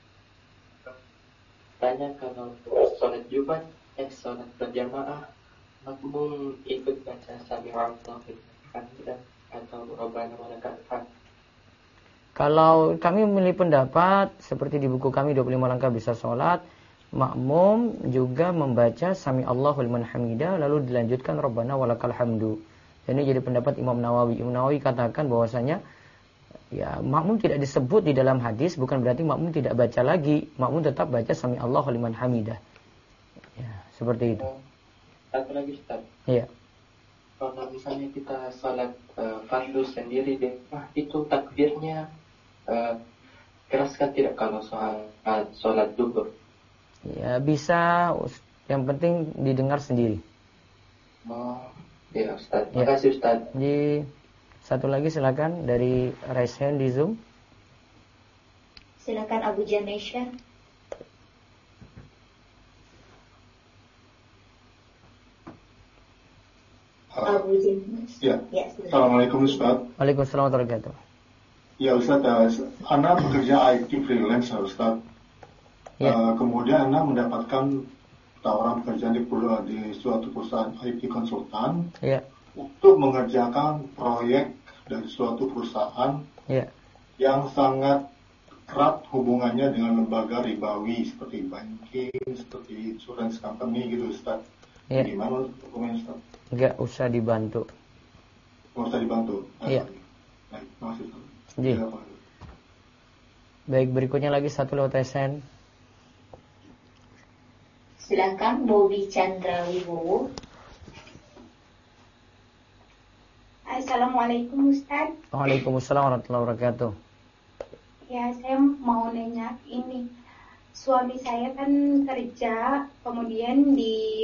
Tanya kalau sholat Jumat, sholat berjamaah, makmum ikut baca Sami'allahu liman hamidah atau Rabbana walakal hamd. Kalau kami memilih pendapat seperti di buku kami 25 langkah bisa sholat, makmum juga membaca Sami'allahu liman hamidah lalu dilanjutkan Rabbana walakal hamdu. Ini jadi pendapat Imam Nawawi. Imam Nawawi katakan bahwasanya ya makmum tidak disebut di dalam hadis, bukan berarti makmum tidak baca lagi, makmum tetap baca Sami'allahu liman hamidah. Ya, seperti itu. Satu lagi Ustaz. Iya. Kalau misalnya kita sholat fardu sendiri di rumah, itu takbirnya keraskan tidak kalau sholat duhur? Ya bisa, yang penting didengar sendiri. Oh, ya Ustaz. Terima kasih Ustaz. Satu lagi silakan dari raise hand di Zoom. Silakan Abu Janesha. Abu Janesha. Ya. Assalamualaikum Ustaz. Waalaikumsalam warahmatullahi wabarakatuh. Ya Ustaz, Anda bekerja IT freelance Ustaz. Kemudian Anda mendapatkan tawaran pekerjaan di suatu perusahaan IT konsultan untuk mengerjakan proyek dari suatu perusahaan yang sangat erat hubungannya dengan lembaga ribawi seperti banking, seperti insurance company gitu Ustaz. Gimana dokumen Ustaz? Enggak usah dibantu. Nggak usah dibantu? Iya. Baik, makasih Ustaz. Baik, berikutnya lagi satu lewat SN. Silakan Bobi Chandra Wibowo. Assalamualaikum Ustaz. Waalaikumsalam warahmatullahi wabarakatuh. Ya, saya mau nanya ini. Suami saya kan kerja, kemudian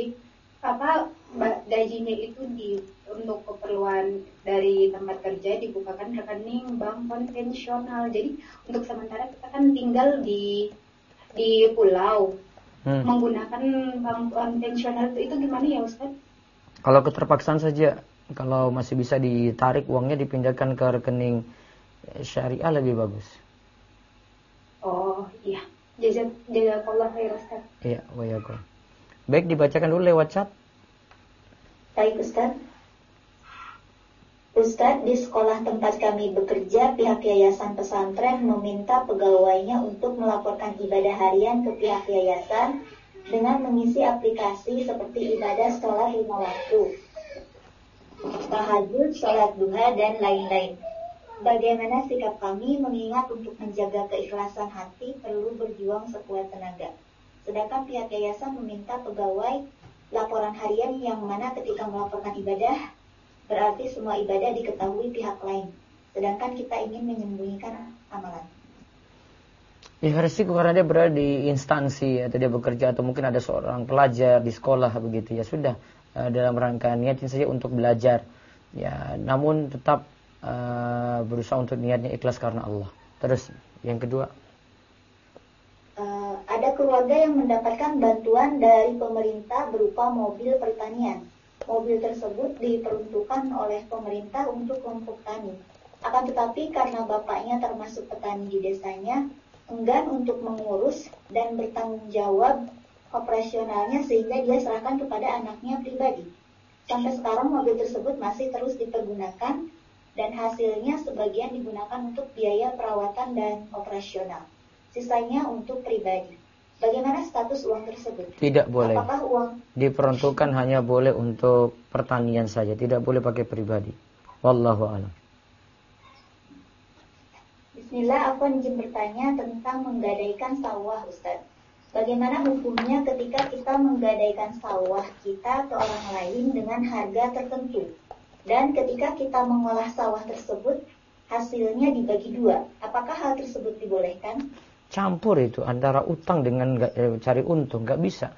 gajinya itu untuk keperluan dari tempat kerja dibukakan rekening bank konvensional. Jadi untuk sementara kita kan tinggal di pulau menggunakan bank konvensional itu gimana ya Ustaz? Kalau keterpaksaan saja, kalau masih bisa ditarik uangnya dipindahkan ke rekening syariah lebih bagus. Oh iya, jazakallah khair Ustaz. Iya, wayakum. Baik, dibacakan dulu lewat chat. Baik Ustaz. Ustaz, di sekolah tempat kami bekerja, pihak yayasan pesantren meminta pegawainya untuk melaporkan ibadah harian ke pihak yayasan dengan mengisi aplikasi seperti ibadah sholat 5 waktu, tahajud, sholat duha, dan lain-lain. Bagaimana sikap kami mengingat untuk menjaga keikhlasan hati perlu berjuang sekuat tenaga. Sedangkan pihak yayasan meminta pegawai laporan harian yang mana ketika melaporkan ibadah berarti semua ibadah diketahui pihak lain. Sedangkan kita ingin menyembunyikan amalan. Ya resiko karena dia berada di instansi atau dia bekerja atau mungkin ada seorang pelajar di sekolah begitu ya sudah dalam rangka niatin saja untuk belajar ya namun tetap berusaha untuk niatnya ikhlas karena Allah. Terus yang kedua ada keluarga yang mendapatkan bantuan dari pemerintah berupa mobil pertanian. Mobil tersebut diperuntukkan oleh pemerintah untuk kelompok tani. Akan tetapi karena bapaknya termasuk petani di desanya, enggan untuk mengurus dan bertanggung jawab operasionalnya sehingga dia serahkan kepada anaknya pribadi. Sampai sekarang mobil tersebut masih terus dipergunakan dan hasilnya sebagian digunakan untuk biaya perawatan dan operasional. Sisanya untuk pribadi. Bagaimana status uang tersebut? Tidak boleh. Apakah uang diperuntukkan hanya boleh untuk pertanian saja, tidak boleh pakai pribadi. Wallahu a'lam. Bismillah, aku izin bertanya tentang menggadaikan sawah, Ustaz. Bagaimana hukumnya ketika kita menggadaikan sawah kita ke orang lain dengan harga tertentu? Dan ketika kita mengolah sawah tersebut, hasilnya dibagi dua. Apakah hal tersebut dibolehkan? Campur itu antara utang dengan cari untung, nggak bisa.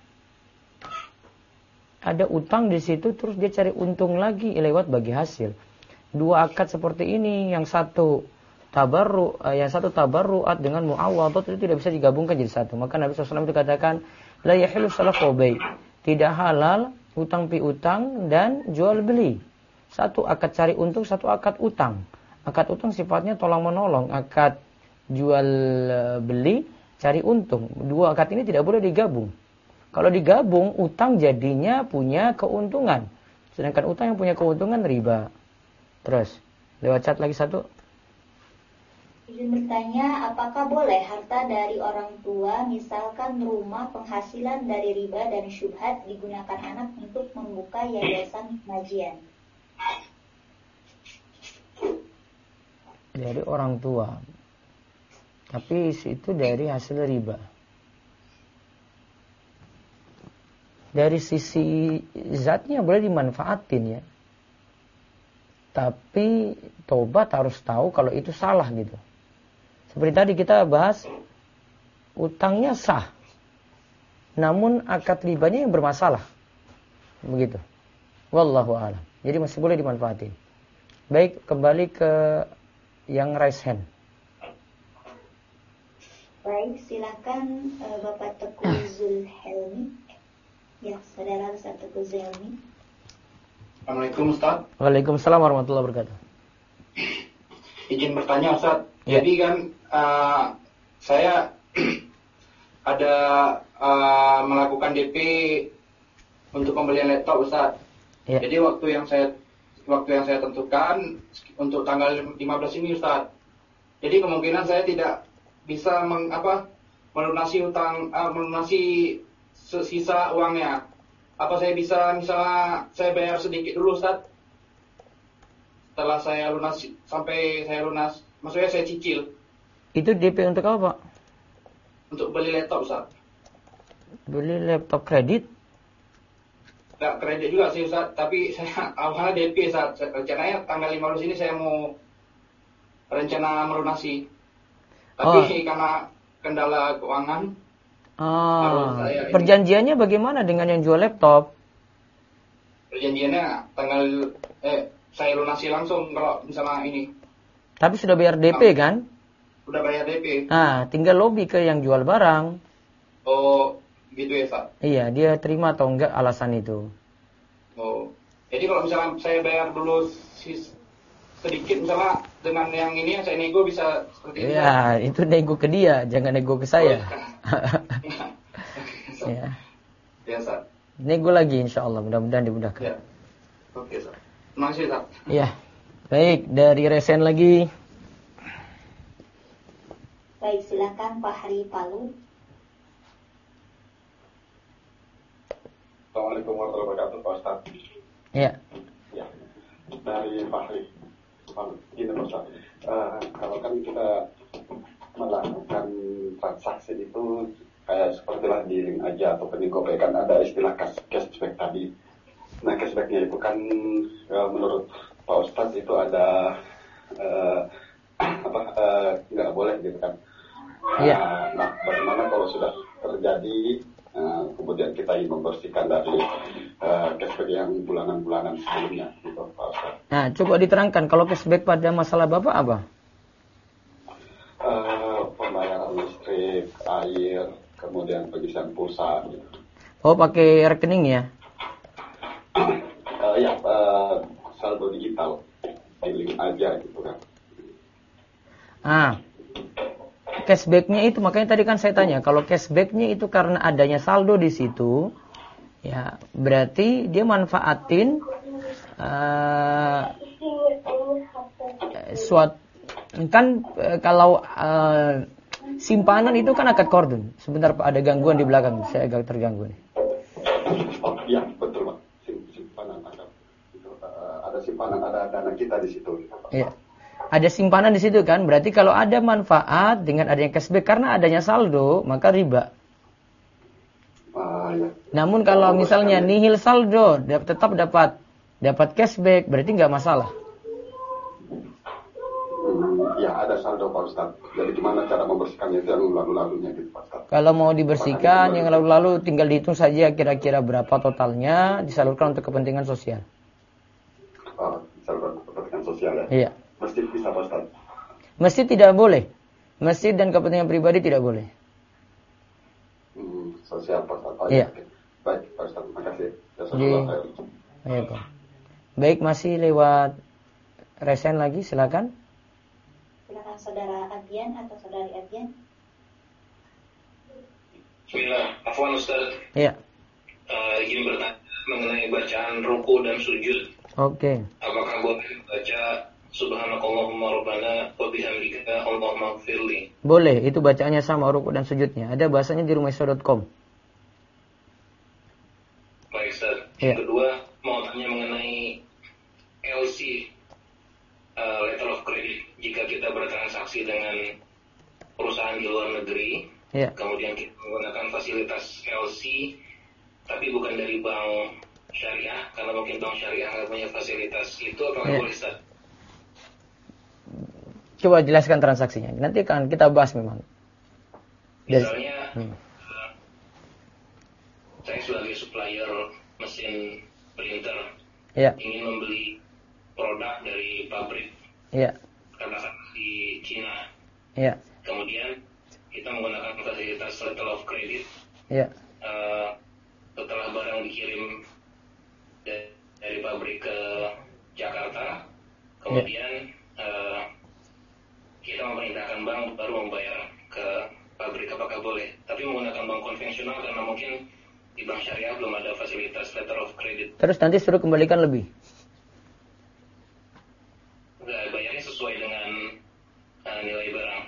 Ada utang di situ, terus dia cari untung lagi lewat bagi hasil. Dua akad seperti ini, yang satu tabarru'at dengan mu'awadhat itu tidak bisa digabungkan jadi satu. Maka Nabi SAW itu katakan, la yahilu salafu bai', tidak halal utang piutang dan jual beli. Satu akad cari untung, satu akad utang. Akad utang sifatnya tolong menolong, akad jual beli cari untung. Dua akad ini tidak boleh digabung. Kalau digabung, utang jadinya punya keuntungan. Sedangkan utang yang punya keuntungan riba. Terus, lewat chat lagi satu. Izin bertanya, apakah boleh harta dari orang tua, misalkan rumah penghasilan dari riba dan syubhat, digunakan anak untuk membuka yayasan pengajian? Dari orang tua. Tapi itu dari hasil riba. Dari sisi zatnya boleh dimanfaatin ya. Tapi tobat harus tahu kalau itu salah gitu. Seperti tadi kita bahas, utangnya sah. Namun akad ribanya yang bermasalah. Begitu. Wallahu a'lam. Jadi masih boleh dimanfaatin. Baik, kembali ke yang raise hand. Baik, silakan Bapak Teguh Zulhelmi. Ya, saudara Ustaz Teguh Zulhelmi. Assalamualaikum Ustaz. Waalaikumsalam warahmatullahi wabarakatuh. izin bertanya Ustaz. Ya. Jadi kan saya ada melakukan DP untuk pembelian laptop Ustaz. Ya. Jadi waktu yang saya tentukan untuk tanggal 15 ini Ustaz. Jadi kemungkinan saya tidak bisa melunasi sisa uangnya. Apa saya bisa misalnya saya bayar sedikit dulu Ustaz? Setelah saya lunas sampai saya lunas, maksudnya saya cicil. Itu DP untuk apa, Pak? Untuk beli laptop Ustaz. Beli laptop kredit? Nggak kredit juga sih Ustaz, tapi saya awalnya DP Ustaz. Rencananya tanggal 15 ini saya mau rencana melunasi. Tapi karena kendala keuangan. Perjanjiannya bagaimana dengan yang jual laptop? Perjanjiannya saya lunasi langsung kalau misalnya ini. Tapi sudah bayar DP kan? Sudah bayar DP. Tinggal lobby ke yang jual barang. Oh, gitu ya, Pak? Iya, dia terima atau enggak alasan itu. Oh, jadi kalau misalnya saya bayar dulu sedikit misalnya dengan yang ini yang saya nego bisa seperti itu. Iya, itu nego ke dia, jangan nego ke saya. Ya. Ya, Pak. Nego lagi insya Allah, mudah-mudahan dimudahkan. Ya. Oke, Pak. Terima kasih, Pak. Iya. Baik, dari Resen lagi. Baik, silakan Pak Hari Palu. Assalamualaikum warahmatullahi wabarakatuh, Pak Ustaz. Iya. Ya. Dari Fahri. Gini, Pak Ustaz. Kalau kan kita melakukan transaksi itu kayak sepertilah di link aja atau di GoPay kan ada istilah cashback tadi. Nah, cashbacknya itu kan menurut Pak Ustadz itu ada nggak boleh gitu kan. Iya. Nah, bagaimana kalau sudah terjadi kemudian kita ingin membersihkan dari cashback yang bulanan-bulanan sebelumnya gitu, Pak Ustadz. Nah, coba diterangkan kalau cashback pada masalah Bapak apa? Pembayaran listrik, air, kemudian pengisian pulsa gitu. Oh, pakai rekening ya? Saldo digital di link aja gitu kan. Cashbacknya itu makanya tadi kan saya tanya kalau cashbacknya itu karena adanya saldo di situ, ya berarti dia manfaatin kalau simpanan itu kan akad kordon. Sebentar Pak, ada gangguan di belakang, saya agak terganggu nih. Oh iya betul Pak, simpanan ada simpanan, ada dana kita di situ. Iya. Ada simpanan di situ kan, berarti kalau ada manfaat dengan adanya cashback karena adanya saldo, maka riba. Ya. Namun kalau misalnya nihil saldo, tetap dapat cashback, berarti nggak masalah. Ya ada saldo Pak Ustadz. Jadi gimana cara membersihkannya itu yang lalu-lalunya gitu Pak Ustadz? Kalau mau dibersihkan yang lalu-lalu tinggal dihitung saja kira-kira berapa totalnya, disalurkan untuk kepentingan sosial. Salurkan untuk kepentingan sosial ya? Iya. Masjid bisa Pak Ustadz? Masjid tidak boleh. Masjid dan kepentingan pribadi tidak boleh. Sosial Pak Ustadz. Iya. Okay. Baik Pak Ustadz, terima kasih. Iya. Baik, masih lewat Resen lagi, silakan. Silakan Saudara Adrian atau Saudari Adrian. Bismillah, afwan Ustaz. Iya. Ingin bertanya mengenai bacaan ruku dan sujud. Oke. Apakah boleh baca Subhanakallahumma rabbana wa bihamdika Allahumma ighfirli? Boleh, itu bacaannya sama ruku dan sujudnya. Ada bahasanya di rumaisa.com. Baik Ustaz. Iya. Yang kedua, mau tanya mengenai LC, letter of credit. Jika kita bertransaksi dengan perusahaan di luar negeri, kemudian kita menggunakan fasilitas LC, tapi bukan dari bank syariah, karena mungkin bank syariah nggak punya fasilitas itu, apakah boleh Ustaz? Coba jelaskan transaksinya. Nanti kan kita bahas memang. Misalnya, saya sebagai supplier mesin printer ingin membeli produk dari pabrik, katakan di Cina. Kemudian kita menggunakan fasilitas letter of credit. Setelah barang dikirim dari pabrik ke Jakarta, kemudian kita memerintahkan bank baru membayar ke pabrik, apakah boleh? Tapi menggunakan bank konvensional karena mungkin di bank syariah belum ada fasilitas letter of credit. Terus nanti suruh kembalikan lebih? Enggak, bayarnya sesuai dengan nilai barang.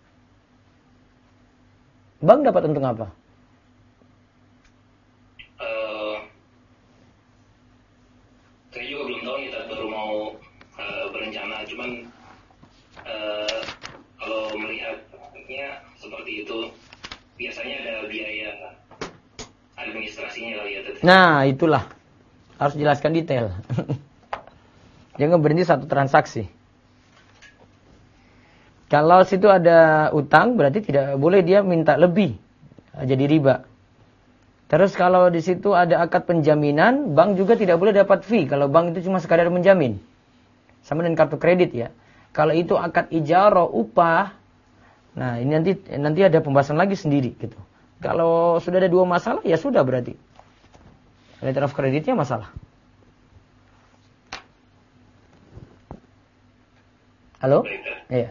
Bank dapat untung apa? Saya juga belum tahu, kita baru mau berencana, cuman kalau melihatnya seperti itu, biasanya ada biaya administrasinya kali ya. Nah, itulah. Harus jelaskan detail. Jangan berhenti satu transaksi. Kalau situ ada utang, berarti tidak boleh dia minta lebih. Jadi riba. Terus kalau di situ ada akad penjaminan, bank juga tidak boleh dapat fee. Kalau bank itu cuma sekadar menjamin. Sama dengan kartu kredit ya. Kalau itu akad ijarah, upah, nah ini nanti ada pembahasan lagi sendiri gitu. Kalau sudah ada dua masalah, ya sudah berarti. Letter of creditnya masalah. Halo? Iya.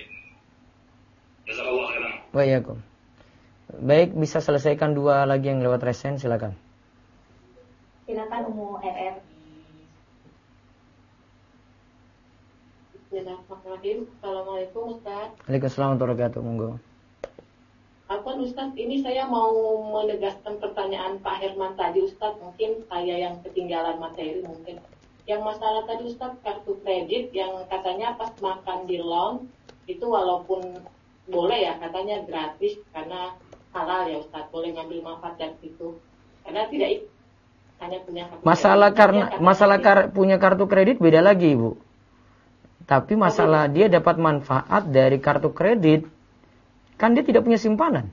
Waalaikumsalam. Baik, bisa selesaikan dua lagi yang lewat resen, silakan. Silakan Umu RR. Assalamualaikum Ustaz. Waalaikumsalam warahmatullahi wabarakatuh. Monggo. Ustaz, ini saya mau menegaskan pertanyaan Pak Herman tadi Ustaz. Mungkin saya yang ketinggalan materi mungkin. Yang masalah tadi Ustaz, kartu kredit yang katanya pas makan di lounge itu walaupun boleh ya katanya gratis karena halal ya Ustaz, boleh ngambil manfaat dari situ. Karena tidak hanya punya kartu kredit. Punya kartu kredit beda lagi, Bu. Tapi masalah dia dapat manfaat dari kartu kredit, kan dia tidak punya simpanan.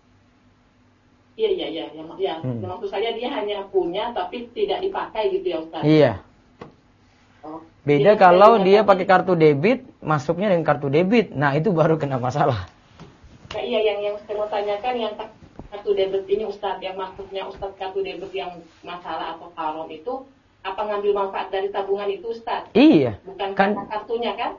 Iya. Maksud saya dia hanya punya tapi tidak dipakai gitu ya Ustaz. Iya. Beda kalau dia pakai kartu debit, masuknya dengan kartu debit. Nah, itu baru kena masalah. Nah, iya, yang saya mau tanyakan yang kartu debit ini Ustaz, yang maksudnya Ustaz kartu debit yang masalah atau haram itu, apa ngambil manfaat dari tabungan itu Ustaz? Iya. Bukan karena kartunya kan?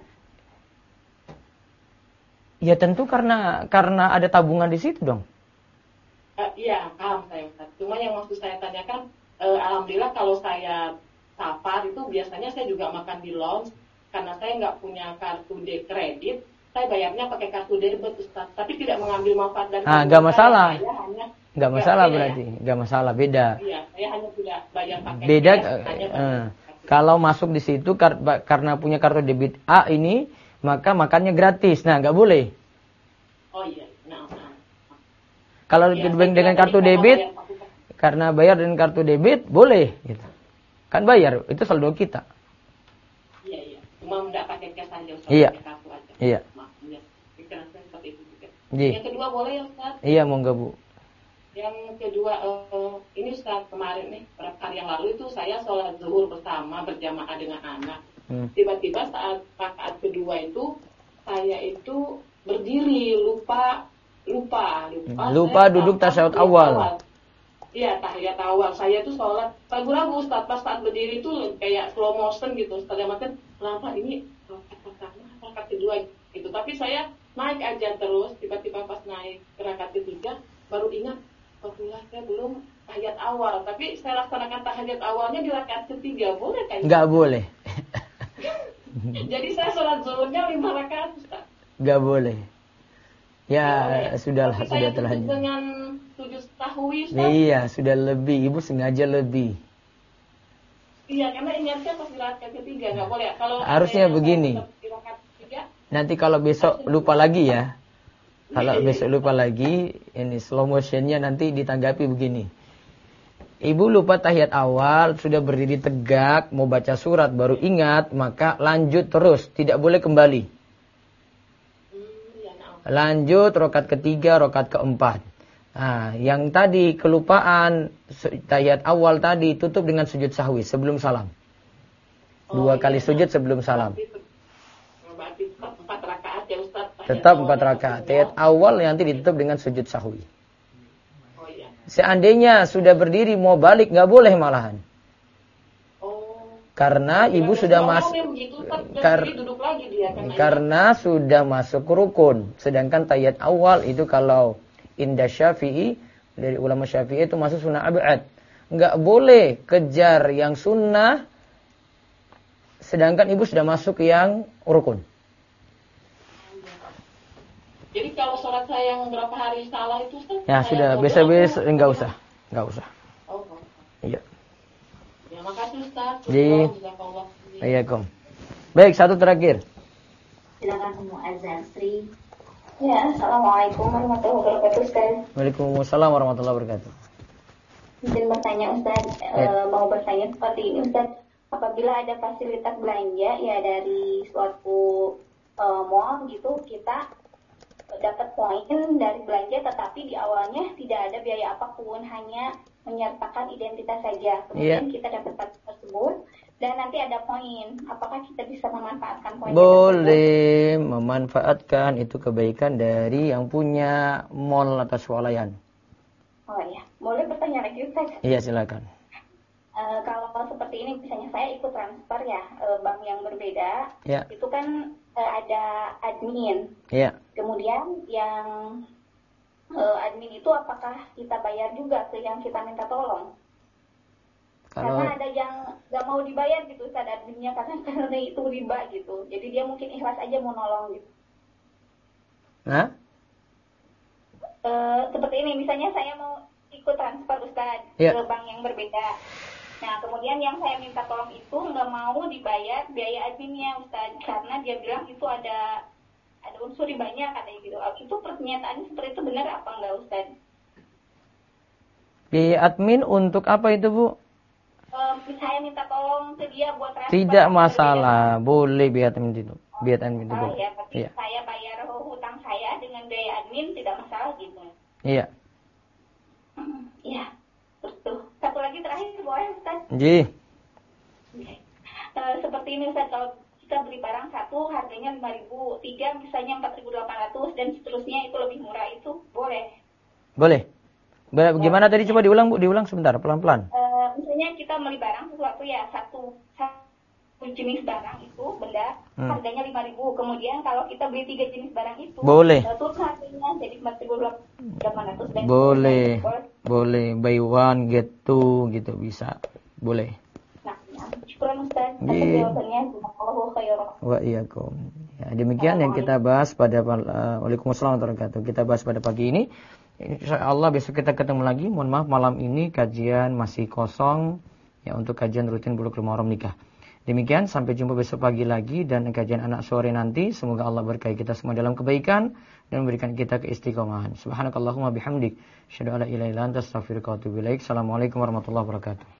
Ya tentu karena ada tabungan di situ dong. Iya, paham saya Ustaz. Cuma yang maksud saya tanyakan, alhamdulillah kalau saya safar itu biasanya saya juga makan di lounge, karena saya nggak punya kartu kredit, saya bayarnya pakai kartu debit Ustaz, tapi tidak mengambil manfaat dari nggak masalah. Nggak masalah berarti, nggak masalah, beda. Iya, saya hanya tidak bayar pakai beda. Cash, kalau masuk di situ karena punya kartu debit A ini, maka makannya gratis. Nah, nggak boleh. Oh iya, nah. Kalau dengan kartu debit, karena bayar dengan kartu debit, boleh. Gitu. Kan bayar, itu saldo kita. Iya. Cuma nggak pakai cash aja, Ustaz. Iya. Pakai kartu aja. Iya. Pikiran saya seperti itu juga. Iya. Yang kedua boleh ya Ustaz? Iya, monggo Bu. Yang kedua, ini Ustaz kemarin nih, beberapa hari yang lalu itu saya sholat zuhur bersama berjamaah dengan anak. Tiba-tiba saat rakaat kedua itu, saya itu berdiri, lupa duduk tasyahud awal. Iya, tahiyat awal. Saya tuh sholat ragu-ragu Ustaz, pas saat berdiri itu kayak slow motion gitu. Ustaz yang makan, kenapa ini rakaat pertama, rakaat kedua gitu. Tapi saya naik aja terus, tiba-tiba pas naik ke rakaat ketiga, baru ingat, alhamdulillah saya belum tahiyat awal. Tapi saya laksanakan tahiyat awalnya di rakaat ketiga, boleh kan? Nggak boleh. Jadi saya sholat zuhurnya 5 rakaat Ustaz. Nggak boleh. Ya, sudahlah, sudah terlanjur. Dengan sujud sahwi Ustaz. Iya, sudah lebih. Ibu sengaja lebih. Iya, karena ingatnya pas di rakaat ketiga, nggak boleh. Kalau harusnya begini. Nanti kalau besok lupa lagi ya. Kalau besok lupa lagi, ini slow motionnya nanti ditanggapi begini. Ibu lupa tahiyat awal, sudah berdiri tegak, mau baca surat, baru ingat, maka lanjut terus. Tidak boleh kembali. Lanjut rakaat ketiga, rakaat keempat. Nah, yang tadi kelupaan tahiyat awal tadi tutup dengan sujud sahwi sebelum salam. 2 kali sujud sebelum salam. Berarti 4 rakaat ya Ustaz. Tetap 4 rakaat. Tahiyat awal nanti ditutup dengan sujud sahwi. Oh iya. Seandainya sudah berdiri mau balik nggak boleh malahan. Karena ibu sudah masuk karena sudah masuk rukun. Sedangkan tahiyat awal itu kalau indah Syafi'i, dari ulama Syafi'i itu masuk sunnah ab'ad. Enggak boleh kejar yang sunnah sedangkan ibu sudah masuk yang rukun. Jadi kalau sholat saya yang berapa hari salah itu ya sudah, besok enggak usah. Oh. Iya. Ya, makasih Ustaz. Iya, Kom. Baik, satu terakhir. Silakan Muazzar Sri. Ya, assalamualaikum warahmatullahi wabarakatuh, Ustaz. Waalaikumsalam warahmatullahi wabarakatuh. Izin bertanya, Ustaz. Mau bertanya seperti ini, Ustaz. Apabila ada fasilitas belanja ya dari suatu mall gitu, kita dapat poin dari belanja, tetapi di awalnya tidak ada biaya apapun, hanya menyertakan identitas saja. Kemudian kita dapat kartu tersebut dan nanti ada poin. Apakah kita bisa memanfaatkan poin? Boleh memanfaatkan, itu kebaikan dari yang punya mall atau swalayan. Oh ya, boleh bertanya lagi Ustaz? Iya, silakan. Kalau seperti ini, misalnya saya ikut transfer ya, bank yang berbeda, itu kan ada admin. Kemudian yang admin itu apakah kita bayar juga ke yang kita minta tolong? Karena ada yang nggak mau dibayar gitu, Ustaz, adminnya karena itu riba gitu. Jadi dia mungkin ikhlas aja mau nolong gitu. Seperti ini, misalnya saya mau ikut transfer Ustaz ke bank yang berbeda. Nah, kemudian yang saya minta tolong itu nggak mau dibayar biaya adminnya, Ustaz, karena dia bilang itu ada unsur ribanya katanya gitu. Itu pernyataannya seperti itu benar apa enggak, Ustaz? Biaya admin untuk apa itu, Bu? Saya minta tolong ke dia buat transfer. Tidak masalah, boleh biaya admin itu. Biaya admin itu boleh. Ya, tapi saya bayar hutang saya dengan biaya admin tidak masalah gitu. Iya. Iya. Betul. Satu lagi terakhir boleh, Ustaz? Ji. Seperti ini, Ustaz, kalau kita beli barang satu harganya 5.000, 3 misalnya 4.800 dan seterusnya itu lebih murah, itu boleh? Boleh. Gimana tadi, coba diulang, Bu, diulang sebentar, pelan-pelan. Misalnya kita beli barang sesuatu ya, satu jenis barang itu benda harganya 5.000, kemudian kalau kita beli 3 jenis barang itu boleh. Terus harganya jadi 4.800 dan boleh buy one get two gitu bisa, boleh. Nah, syukuran Ustaz atas jawabannya. Jazakallahu khairan. Wa iyyakum. Ya, demikian yang kita bahas pada Waalaikumsalam warahmatullahi wabarakatuh. Kita bahas pada pagi ini. Insyaallah besok kita ketemu lagi. Mohon maaf malam ini kajian masih kosong ya untuk kajian rutin Bulughul Maram nikah. Demikian, sampai jumpa besok pagi lagi dan kajian anak sore nanti. Semoga Allah berkahi kita semua dalam kebaikan dan memberikan kita keistiqomahan. Subhanakallahumma bihamdik, asyhadu an la ilaha illa anta, astaghfiruka wa atubu ilaik. Assalamualaikum warahmatullahi wabarakatuh.